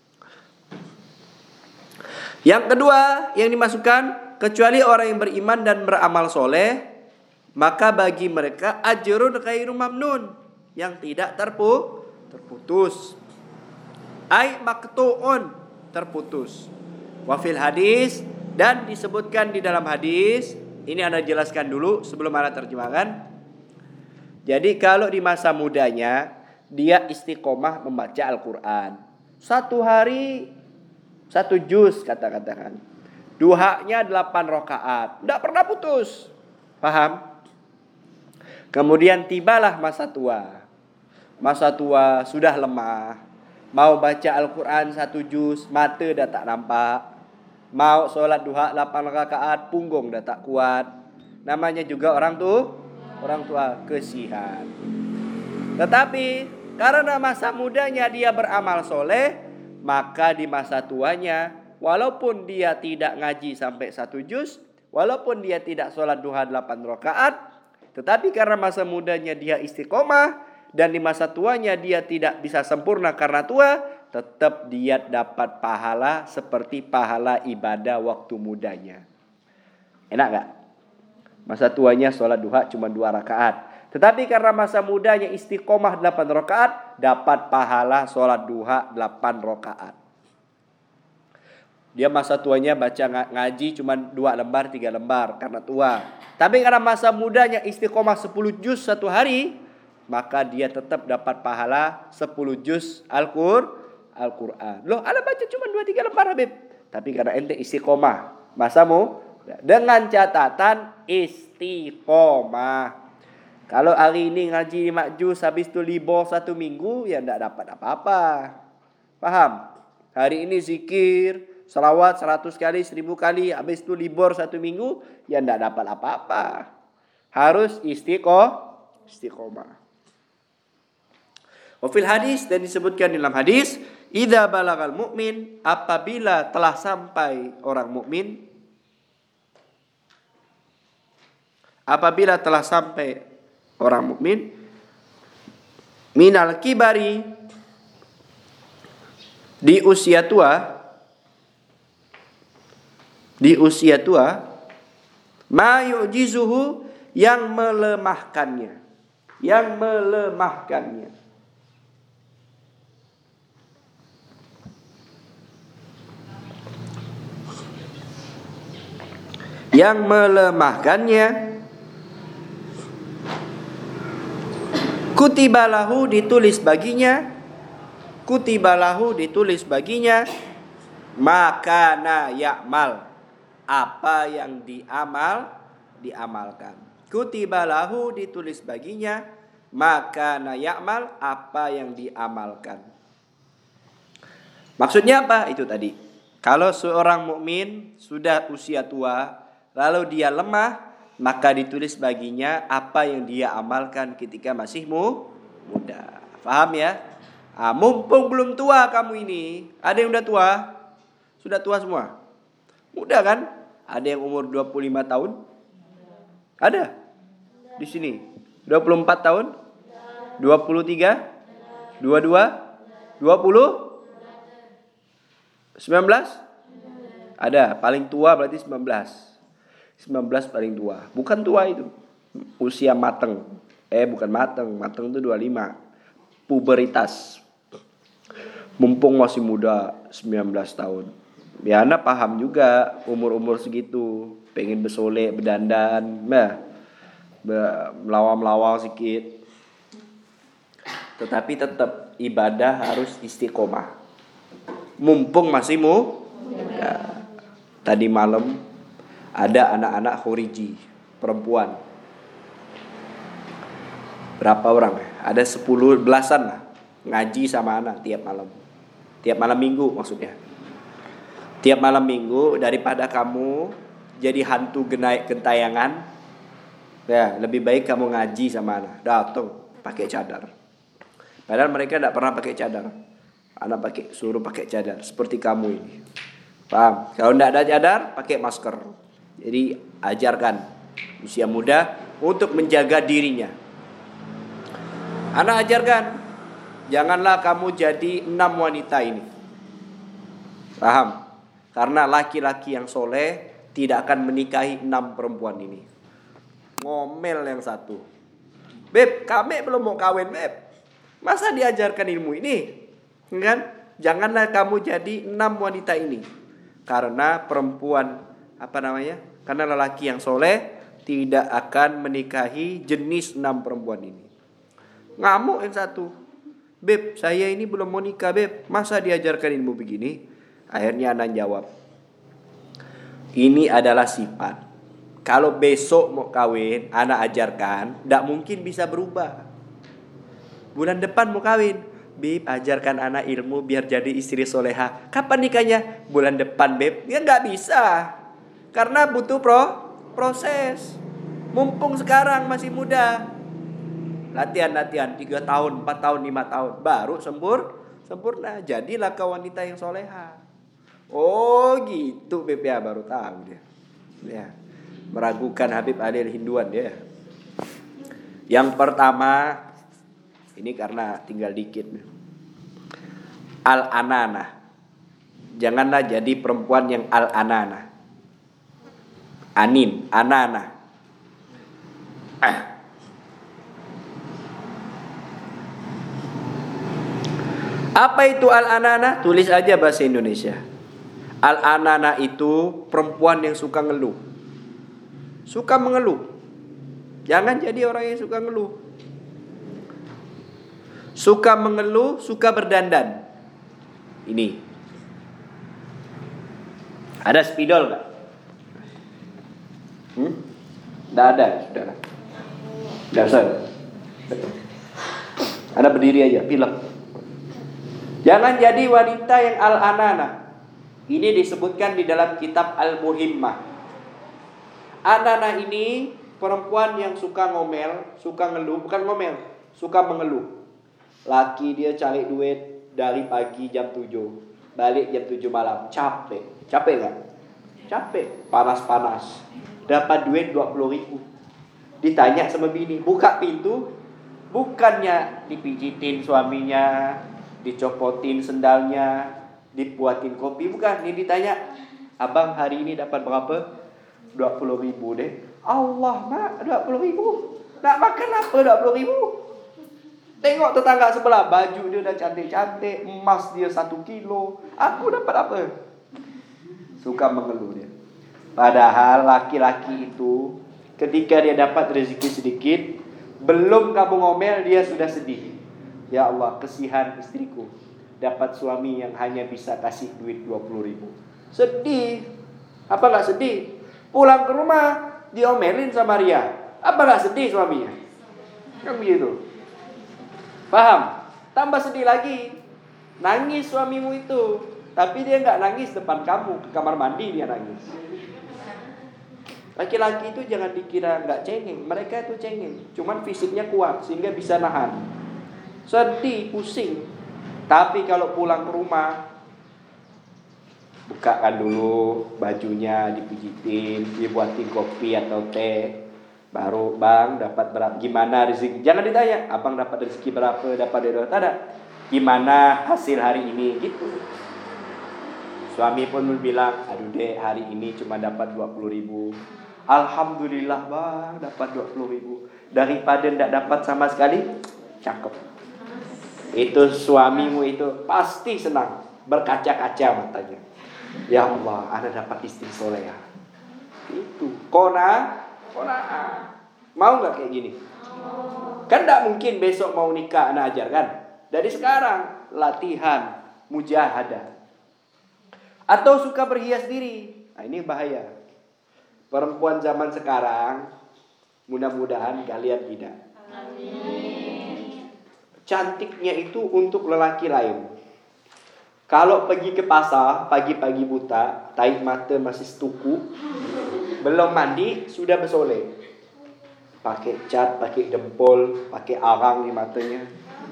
Yang kedua yang dimasukkan, kecuali orang yang beriman dan beramal soleh, maka bagi mereka ajrun ghairu mamnun, yang tidak terputus. Ai maqtu'un, terputus. Wafil hadis, dan disebutkan di dalam hadis. Ini Anda jelaskan dulu sebelum Anda terjemahkan. Jadi kalau di masa mudanya dia istiqomah membaca Al-Quran, satu hari 1 juz katakan, duhanya 8 rakaat, tidak pernah putus. Paham? Kemudian tibalah masa tua. Masa tua sudah lemah, mau baca Al-Quran 1 juz, mata dah tak nampak. Mau sholat duha 8 rakaat, punggung dah tak kuat. Namanya juga orang tua, kesihan. Tetapi karena masa mudanya dia beramal soleh, maka di masa tuanya, walaupun dia tidak ngaji sampai 1 juz, walaupun dia tidak sholat duha 8 rakaat, tetapi karena masa mudanya dia istiqomah, dan di masa tuanya dia tidak bisa sempurna karena tua, tetap dia dapat pahala seperti pahala ibadah waktu mudanya. Enak gak? Masa tuanya sholat duha cuma 2 rakaat. Tetapi karena masa mudanya istiqomah 8 rakaat, dapat pahala sholat duha 8 rakaat. Dia masa tuanya baca ngaji cuma 2 lembar, 3 lembar karena tua. Tapi karena masa mudanya istiqomah 10 juz satu hari, maka dia tetap dapat pahala 10 juz Al-Quran. Loh, Anda baca cuma 2-3 lembar Habib. Tapi karena ente istiqomah masamu, dengan catatan istiqomah. Kalau hari ini ngaji 5 juz, habis itu libur 1 minggu, ya tidak dapat apa-apa. Paham? Hari ini zikir, salawat 100 kali, 1000 kali, habis itu libur 1 minggu, ya tidak dapat apa-apa. Harus istiqomah. Wafil hadis, dan disebutkan dalam hadis, idza balagal mu'min, apabila telah sampai orang mukmin, apabila telah sampai orang mukmin minal kibari, di usia tua, ma yu'jizuhu, yang melemahkannya. Kutibalahu, ditulis baginya, makana ya'mal, apa yang diamalkan. Kutibalahu, ditulis baginya, makana ya'mal, apa yang diamalkan. Maksudnya apa? Itu tadi. Kalau seorang mukmin sudah usia tua, lalu dia lemah, maka ditulis baginya apa yang dia amalkan ketika masih muda. Paham ya? Mumpung belum tua kamu ini. Ada yang udah tua? Sudah tua semua? Muda kan? Ada yang umur 25 tahun? Ada? Di sini? 24 tahun? 23? 22? 20? 19? Ada, paling tua berarti 19 paling tua. Bukan tua itu, usia mateng. Bukan mateng itu 25. Puberitas. Mumpung masih muda, 19 tahun. Ya Anda paham juga umur-umur segitu, pengen bersolek, berdandan, melawang-melawang sedikit. Tetapi tetap ibadah harus istiqomah. Mumpung masih muda. Tadi malam ada anak-anak khuriji perempuan. Berapa orang? Ada 10 belasan lah. Ngaji sama anak tiap malam. Tiap malam minggu maksudnya. Tiap malam minggu, daripada kamu jadi hantu gentayangan, ya lebih baik kamu ngaji sama anak. Datang pakai cadar. Padahal mereka tidak pernah pakai cadar. Anak suruh pakai cadar seperti kamu ini. Paham? Kalau tidak ada cadar, pakai masker. Jadi ajarkan usia muda untuk menjaga dirinya. Anak ajarkan, janganlah kamu jadi 6 wanita ini. Paham? Karena laki-laki yang soleh tidak akan menikahi 6 perempuan ini. Ngomel yang satu. Beb, kami belum mau kawin, Beb. Masa diajarkan ilmu ini? Kan? Janganlah kamu jadi 6 wanita ini. Karena perempuan, karena lelaki yang soleh tidak akan menikahi jenis 6 perempuan ini. Ngamuk yang satu. Beb, saya ini belum mau nikah, Beb. Masa diajarkan ilmu begini? Akhirnya anak jawab, ini adalah sifat. Kalau besok mau kawin, anak ajarkan, tidak mungkin bisa berubah. Bulan depan mau kawin, Beb, ajarkan anak ilmu biar jadi istri soleha. Kapan nikahnya? Bulan depan, Beb. Ya nggak bisa. Karena butuh proses. Mumpung sekarang masih muda. Latihan 3 tahun, 4 tahun, 5 tahun. Baru sempurna. Jadilah kau wanita yang soleha. Oh gitu, Beb ya, baru tahu dia. Ya, meragukan Habib Ali Al-Hinduan dia. Yang pertama, ini karena tinggal dikit. Al-anana. Janganlah jadi perempuan yang al-anana. Anana. Apa itu al-anana? Tulis aja bahasa Indonesia. Al-anana itu perempuan yang suka ngeluh. Suka mengeluh. Jangan jadi orang yang suka ngeluh. Suka mengeluh, suka berdandan. Ini. Ada spidol gak? Tidak ada, saudara. Dasar. Anda berdiri aja, pilek. Jangan jadi wanita yang al-anana. Ini disebutkan di dalam kitab Al-Muhimmah. Anana ini perempuan yang suka ngomel, suka ngeluh, bukan ngomel, suka mengeluh. Laki dia cari duit dari pagi jam 7, balik jam 7 malam, capek gak? Capek, panas-panas. Dapat duit 20.000. Ditanya sama bini, buka pintu, bukannya dipijitin suaminya, dicopotin sendalnya, dibuatin kopi, bukan. Ini ditanya, abang hari ini dapat berapa? 20.000 deh. Allah mak, 20.000. Nak makan apa 20.000? Tengok tetangga sebelah, baju dia udah cantik-cantik, emas dia 1 kilo. Aku dapat apa? Suka mengeluh dia. Padahal laki-laki itu ketika dia dapat rezeki sedikit, belum kamu ngomel dia sudah sedih. Ya Allah, kesian istriku dapat suami yang hanya bisa kasih duit 20.000. Sedih. Apa gak sedih? Pulang ke rumah diomelin sama Ria. Apa gak sedih suaminya? Kan begitu. Paham? Tambah sedih lagi. Nangis suamimu itu, tapi dia gak nangis depan kamu. Ke kamar mandi dia nangis. Laki-laki itu jangan dikira gak cengeng. Mereka itu cengeng, cuman fisiknya kuat sehingga bisa nahan. Sedih, pusing. Tapi kalau pulang ke rumah, bukakan dulu bajunya, dipijitin, dibuatin kopi atau teh. Baru bang dapat berapa? Gimana rezeki? Jangan ditanya, abang dapat rezeki berapa? Dapat dari tak ada. Gimana hasil hari ini? Gitu. Suami pun bilang, aduh dek hari ini cuma dapat 20.000. Alhamdulillah bang dapat 20.000. Daripada tidak dapat sama sekali, cakep. Itu suamimu itu pasti senang, berkaca-kaca matanya. Ya Allah, ana dapat istri soleha. Itu kona. Mau nggak kayak gini? Kan tidak mungkin besok mau nikah ana ajarkan. Dari sekarang latihan mujahadah. Atau suka berhias diri. Nah, ini bahaya. Perempuan zaman sekarang, mudah-mudahan kalian tidak. Amin. Cantiknya itu untuk lelaki lain. Kalau pergi ke pasar, pagi-pagi buta, tarik mata masih setuku, belum mandi, sudah bersolek. Pakai cat, pakai dempol, pakai arang di matanya.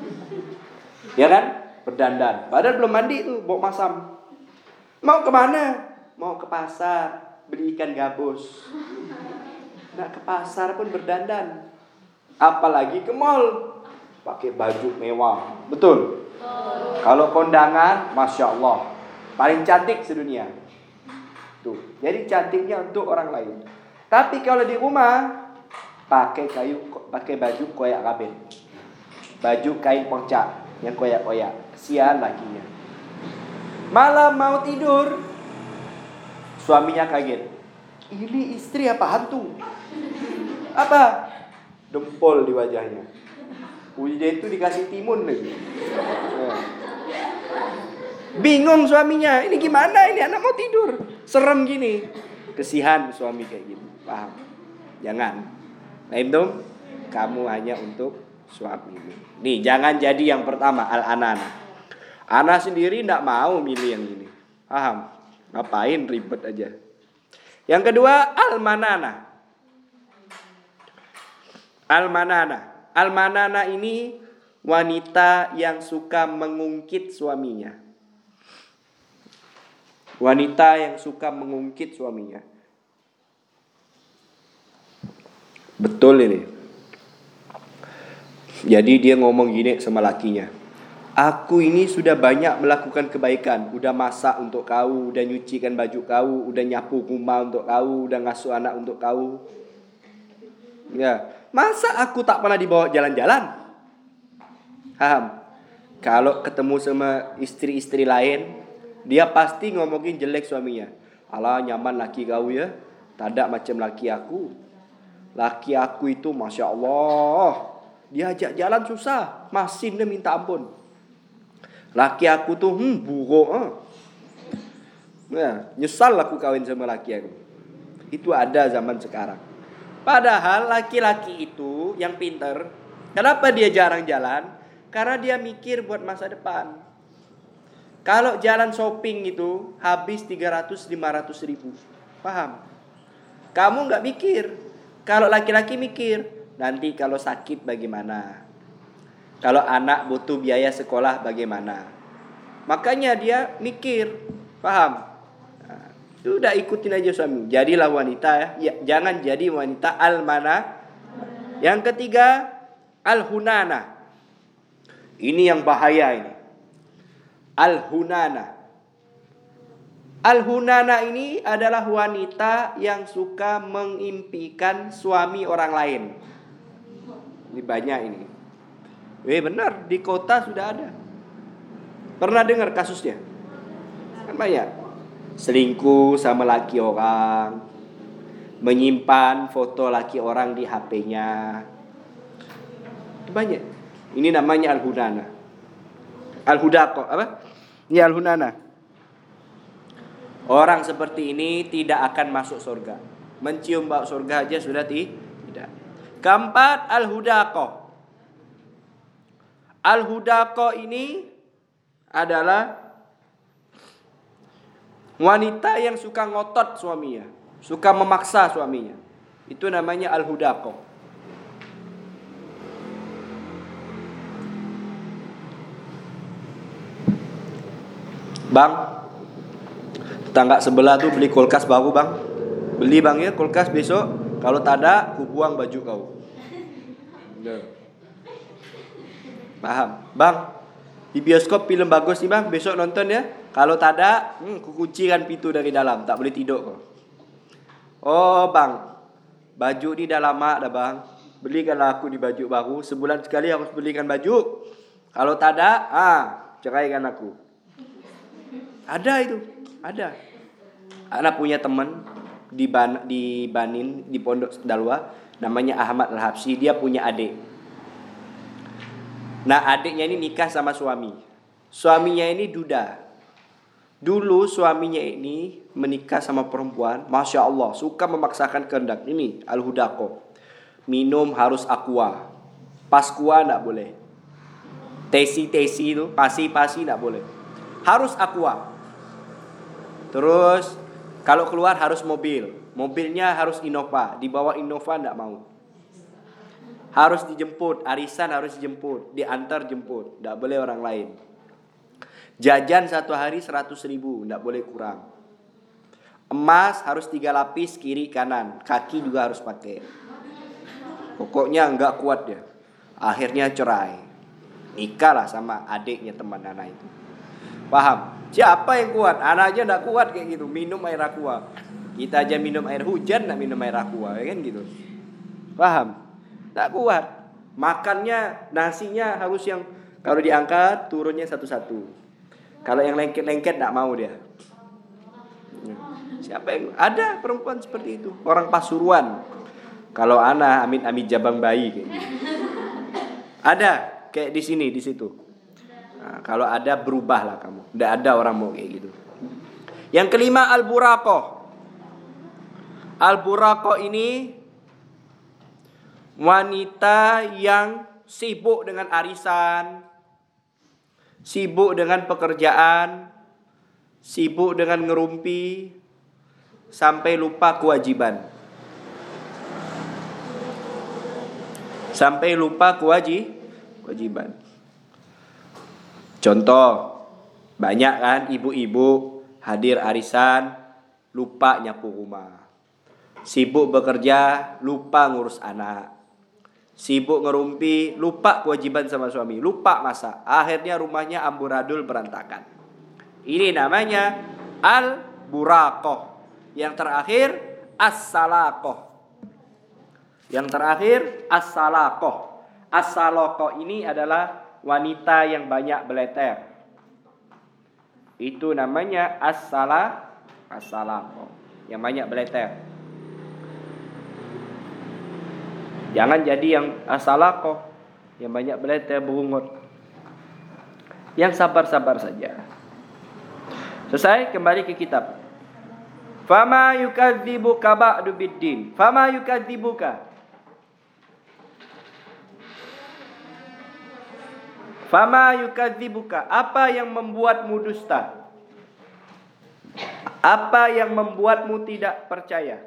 Ya kan? Berdandan. Padahal belum mandi tuh, bawa masam. Mau kemana? Mau ke pasar. Beli ikan gabus. Nah ke pasar pun berdandan. Apalagi ke mall, pakai baju mewah. Betul? Kalau kondangan, Masya Allah, paling cantik sedunia. Tuh, jadi cantiknya untuk orang lain. Tapi kalau di rumah, pakai baju koyak kabin, baju kain pocak yang koyak-koyak. Kesian lakinya. Malam mau tidur, suaminya kaget. Ini istri apa hantu? Apa? Dempol di wajahnya. Dia itu dikasih timun lagi. Bingung suaminya. Ini gimana ini anak mau tidur? Serem gini. Kesihan suami kayak gitu. Paham? Jangan. Nah itu kamu hanya untuk suami. Nih jangan jadi yang pertama al-anana. Ana sendiri tidak mau milih yang ini. Paham? Ngapain ribet aja. Yang kedua al-manana. Al-manana. Al-manana ini wanita yang suka mengungkit suaminya. Wanita yang suka mengungkit suaminya. Betul ini. Jadi dia ngomong gini sama lakinya. Aku ini sudah banyak melakukan kebaikan. Udah masak untuk kau, udah nyucikan baju kau, udah nyapu rumah untuk kau, udah ngasuh anak untuk kau. Ya, masa aku tak pernah dibawa jalan-jalan? Paham? Kalau ketemu sama istri-istri lain, dia pasti ngomongin jelek suaminya. Alah nyaman laki kau ya, tak ada macam laki aku. Laki aku itu Masya Allah, diajak jalan susah, masinnya minta ampun. Laki aku tuh buruk. Nah, nyesal aku kawin sama laki aku. Itu ada zaman sekarang. Padahal laki-laki itu yang pintar, kenapa dia jarang jalan? Karena dia mikir buat masa depan. Kalau jalan shopping itu habis 300-500 ribu. Paham? Kamu gak mikir. Kalau laki-laki mikir, nanti kalau sakit bagaimana? Kalau anak butuh biaya sekolah bagaimana? Makanya dia mikir. Paham? Nah, itu udah ikutin aja suami. Jadilah wanita ya. Jangan jadi wanita al-manana. Yang ketiga, al-hunana. Ini yang bahaya ini. Al-hunana. Al-hunana ini adalah wanita yang suka mengimpikan suami orang lain. Ini banyak ini. Benar, di kota sudah ada. Pernah dengar kasusnya? Kan banyak. Selingkuh sama laki orang, menyimpan foto laki orang di HP-nya. Banyak. Ini namanya al-hunana. Al-hudaqah apa? Ini al-hunana. Orang seperti ini tidak akan masuk surga. Mencium bau surga aja sudah tidak. Keempat, al-hudaqah. Al-hudaqah ini adalah wanita yang suka ngotot suaminya, suka memaksa suaminya. Itu namanya al-hudaqah. Bang, tetangga sebelah tuh beli kulkas baru bang. Beli bang ya kulkas besok. Kalau tak ada, ku buang baju kau. Paham? Bang, di bioskop film bagus nih bang, besok nonton ya. Kalau tak ada, ku kuncikan pintu dari dalam, tak boleh tidur kau. Oh bang, baju ni dah lama dah bang. Belikanlah aku di baju baru. Sebulan sekali harus belikan baju. Kalau tak ada, ceraikan aku. Ada itu, ada. Anak punya teman di Banin, di Pondok Dalwa, namanya Ahmad Al-Habsyi. Dia punya adik. Nah adiknya ini nikah sama suami. Suaminya ini duda. Dulu suaminya ini menikah sama perempuan, Masya Allah, suka memaksakan kehendak. Ini al-hudaqah. Minum harus aqua. Pasqua tidak boleh. Tesi itu, pasi tidak boleh. Harus aqua. Terus kalau keluar harus mobil. Mobilnya harus Innova. Dibawa Innova tidak mau. Harus dijemput. Arisan harus dijemput. Diantar jemput. Tidak boleh orang lain. Jajan satu hari 100.000. Tidak boleh kurang. Emas harus 3 lapis kiri kanan. Kaki juga harus pakai. Pokoknya enggak kuat dia. Akhirnya cerai. Nikahlah sama adiknya teman anak itu. Paham? Siapa yang kuat? Anak aja enggak kuat kayak gitu. Minum air aqua. Kita aja minum air hujan enggak minum air aqua, ya kan gitu. Paham? Tak kuat. Makannya nasinya harus yang kalau diangkat turunnya satu-satu. Kalau yang lengket-lengket enggak mau dia. Siapa yang ada perempuan seperti itu? Orang Pasuruan. Kalau anak amit-amit jabang bayi kayak gitu. Ada kayak di sini, di situ. Nah, kalau ada berubahlah kamu. Tidak ada orang mau kayak gitu. Yang kelima al-buraqah. Al-buraqah ini wanita yang sibuk dengan arisan, sibuk dengan pekerjaan, sibuk dengan ngerumpi, sampai lupa kewajiban. Sampai lupa kewajiban. Contoh, banyak kan ibu-ibu hadir arisan, lupa nyapu rumah. Sibuk bekerja, lupa ngurus anak. Sibuk ngerumpi, lupa kewajiban sama suami, lupa masak. Akhirnya rumahnya amburadul berantakan. Ini namanya al-buraqah. Yang terakhir as-salaqah. Yang terakhir as-salaqah. As-salaqah ini adalah wanita yang banyak beleter. Itu namanya as-salaqah. Yang banyak beleter. Jangan jadi yang as-salaqah, yang banyak beleter berungut. Yang sabar-sabar saja. Selesai, kembali ke kitab. Fama yukadzibuka ba'du biddin. Fama yukadzibuka. Fama yukadzibuka. Apa yang membuatmu dusta? Apa yang membuatmu tidak percaya?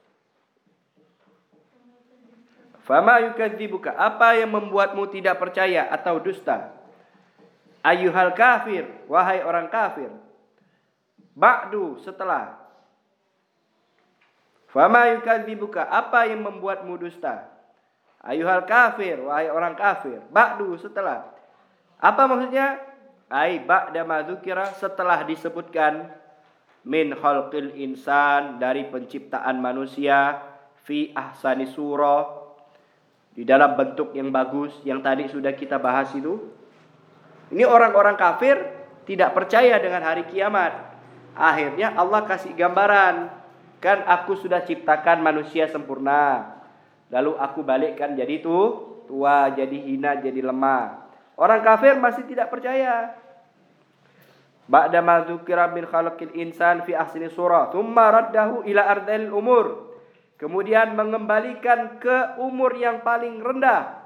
Fama yukadzibuka. Apa yang membuatmu tidak percaya atau dusta? Ayyuhal kafir. Wahai orang kafir. Ba'du, setelah. Fama yukadzibuka. Apa yang membuatmu dusta? Ayuhal kafir, wahai orang kafir. Ba'du, setelah. Apa maksudnya? Ai ba'da ma dzukira, setelah disebutkan min khalqil insan, dari penciptaan manusia, fi ahsani surah, di dalam bentuk yang bagus, yang tadi sudah kita bahas itu. Ini orang-orang kafir tidak percaya dengan hari kiamat. Akhirnya Allah kasih gambaran, kan aku sudah ciptakan manusia sempurna, lalu aku balikkan jadi tua, jadi hina, jadi lemah. Orang kafir masih tidak percaya. Ba'da ma dzukira min khalqil insan fi ahsani surah, tsumma raddahu ila ardhil umur. Kemudian mengembalikan ke umur yang paling rendah,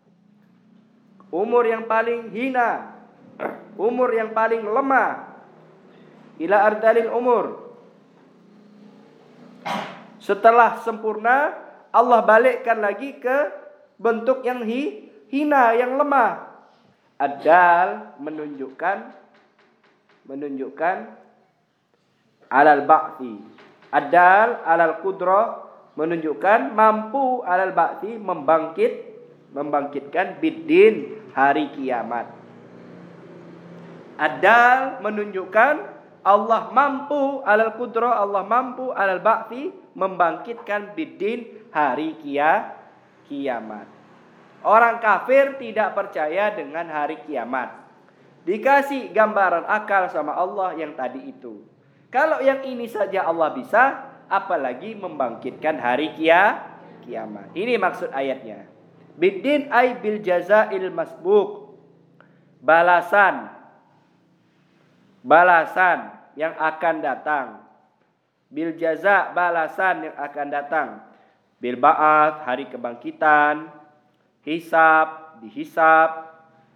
umur yang paling hina, umur yang paling lemah. Ila ardhalil umur. Setelah sempurna, Allah balikkan lagi ke bentuk yang hina, yang lemah. Ad-dal menunjukkan alal ba'thi. Ad-dal alal qudrah menunjukkan mampu, alal ba'thi membangkitkan biddin, hari kiamat. Ad-dal menunjukkan Allah mampu, alal qudrah, Allah mampu, alal ba'thi membangkitkan biddin, hari kiamat. Orang kafir tidak percaya dengan hari kiamat. Dikasih gambaran akal sama Allah yang tadi itu. Kalau yang ini saja Allah bisa, apalagi membangkitkan hari kiamat. Ini maksud ayatnya. Biddin ay bil jazail masbuk. Balasan yang akan datang. Bil jaza, balasan yang akan datang. Bil ba'ats, hari kebangkitan. Hisab, dihisab.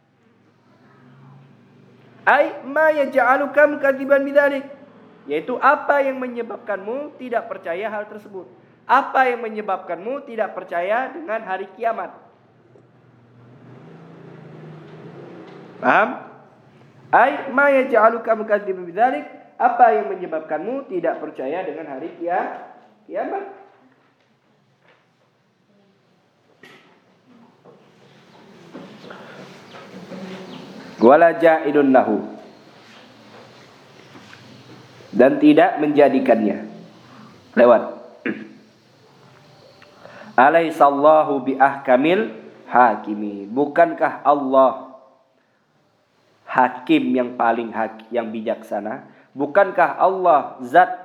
Ai ma yaj'aluka mukadziban bidzalik, yaitu apa yang menyebabkanmu tidak percaya hal tersebut. Apa yang menyebabkanmu tidak percaya dengan hari kiamat? Paham? Ai ma yaj'aluka mukadziban bidzalik, apa yang menyebabkanmu tidak percaya dengan hari kiamat? Wala ja'idun lahu, dan tidak menjadikannya. Lewat. Alaihissallahu bi ahkamil hakimi. Bukankah Allah hakim yang paling yang bijaksana? Bukankah Allah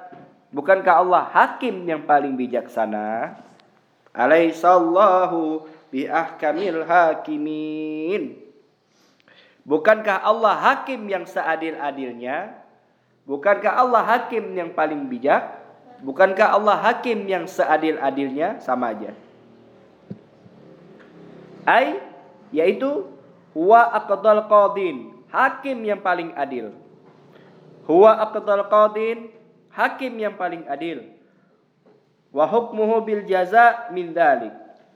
hakim yang paling bijaksana? Alaihissallahu bi ahkamil hakimin. Bukankah Allah hakim yang seadil-adilnya? Bukankah Allah hakim yang paling bijak? Bukankah Allah hakim yang seadil-adilnya? Sama aja. Yaitu huwa aqdal qadin, hakim yang paling adil. Huwa aqdal qadin, hakim yang paling adil. Wa hukmuhu bil jaza min dzalik.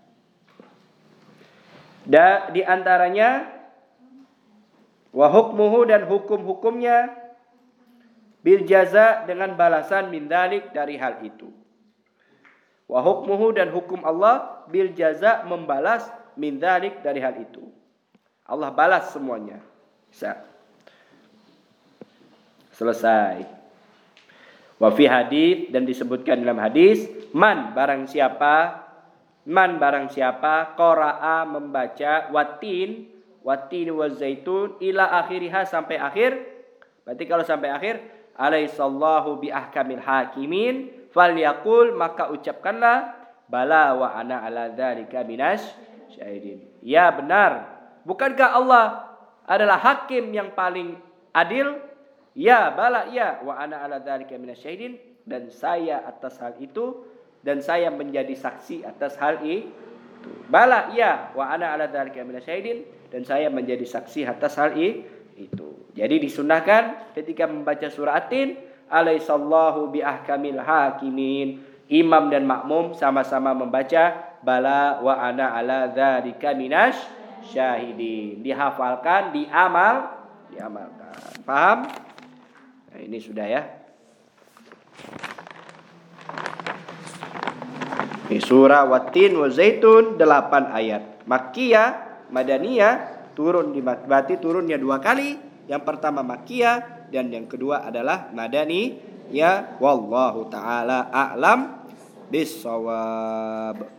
Di antaranya wa hukmuhu, dan hukum-hukumnya bil jaza, dengan balasan min dzalik, dari hal itu. Wa hukmuhu, dan hukum Allah bil jaza, membalas min dzalik, dari hal itu. Allah balas semuanya. Bisa. Selesai. Wa fi hadits, dan disebutkan dalam hadis, man barang siapa qara'a, membaca watin wa zaitun ila akhiriha, sampai akhir. Berarti kalau sampai akhir, alaihissallahu bi ahkamil hakimin, falyaqul, maka ucapkanlah, bala wa ana ala dzalika minas syahidin. Ya, benar. Bukankah Allah adalah hakim yang paling adil? Ya, bala, ya, wa ana ala dzalika minas syahidin, dan saya atas hal itu, dan saya menjadi saksi atas hal itu. Bala, ya, wa ana ala dzalika minas syahidin, dan saya menjadi saksi atas hal itu. Jadi disunahkan ketika membaca surah At-Tin, alaihissallahu bi ahkamil hakimin, imam dan makmum sama-sama membaca bala wa ana ala dzalika minas syahidin. Dihafalkan, diamalkan. Paham? Nah, ini sudah ya. Surah Wat-Tin wa Zaitun 8 ayat. Makkiyah, Madaniyah, berarti turunnya 2 kali. Yang pertama Makkiyah dan yang kedua adalah Madani. Ya wallahu taala a'lam bissawab.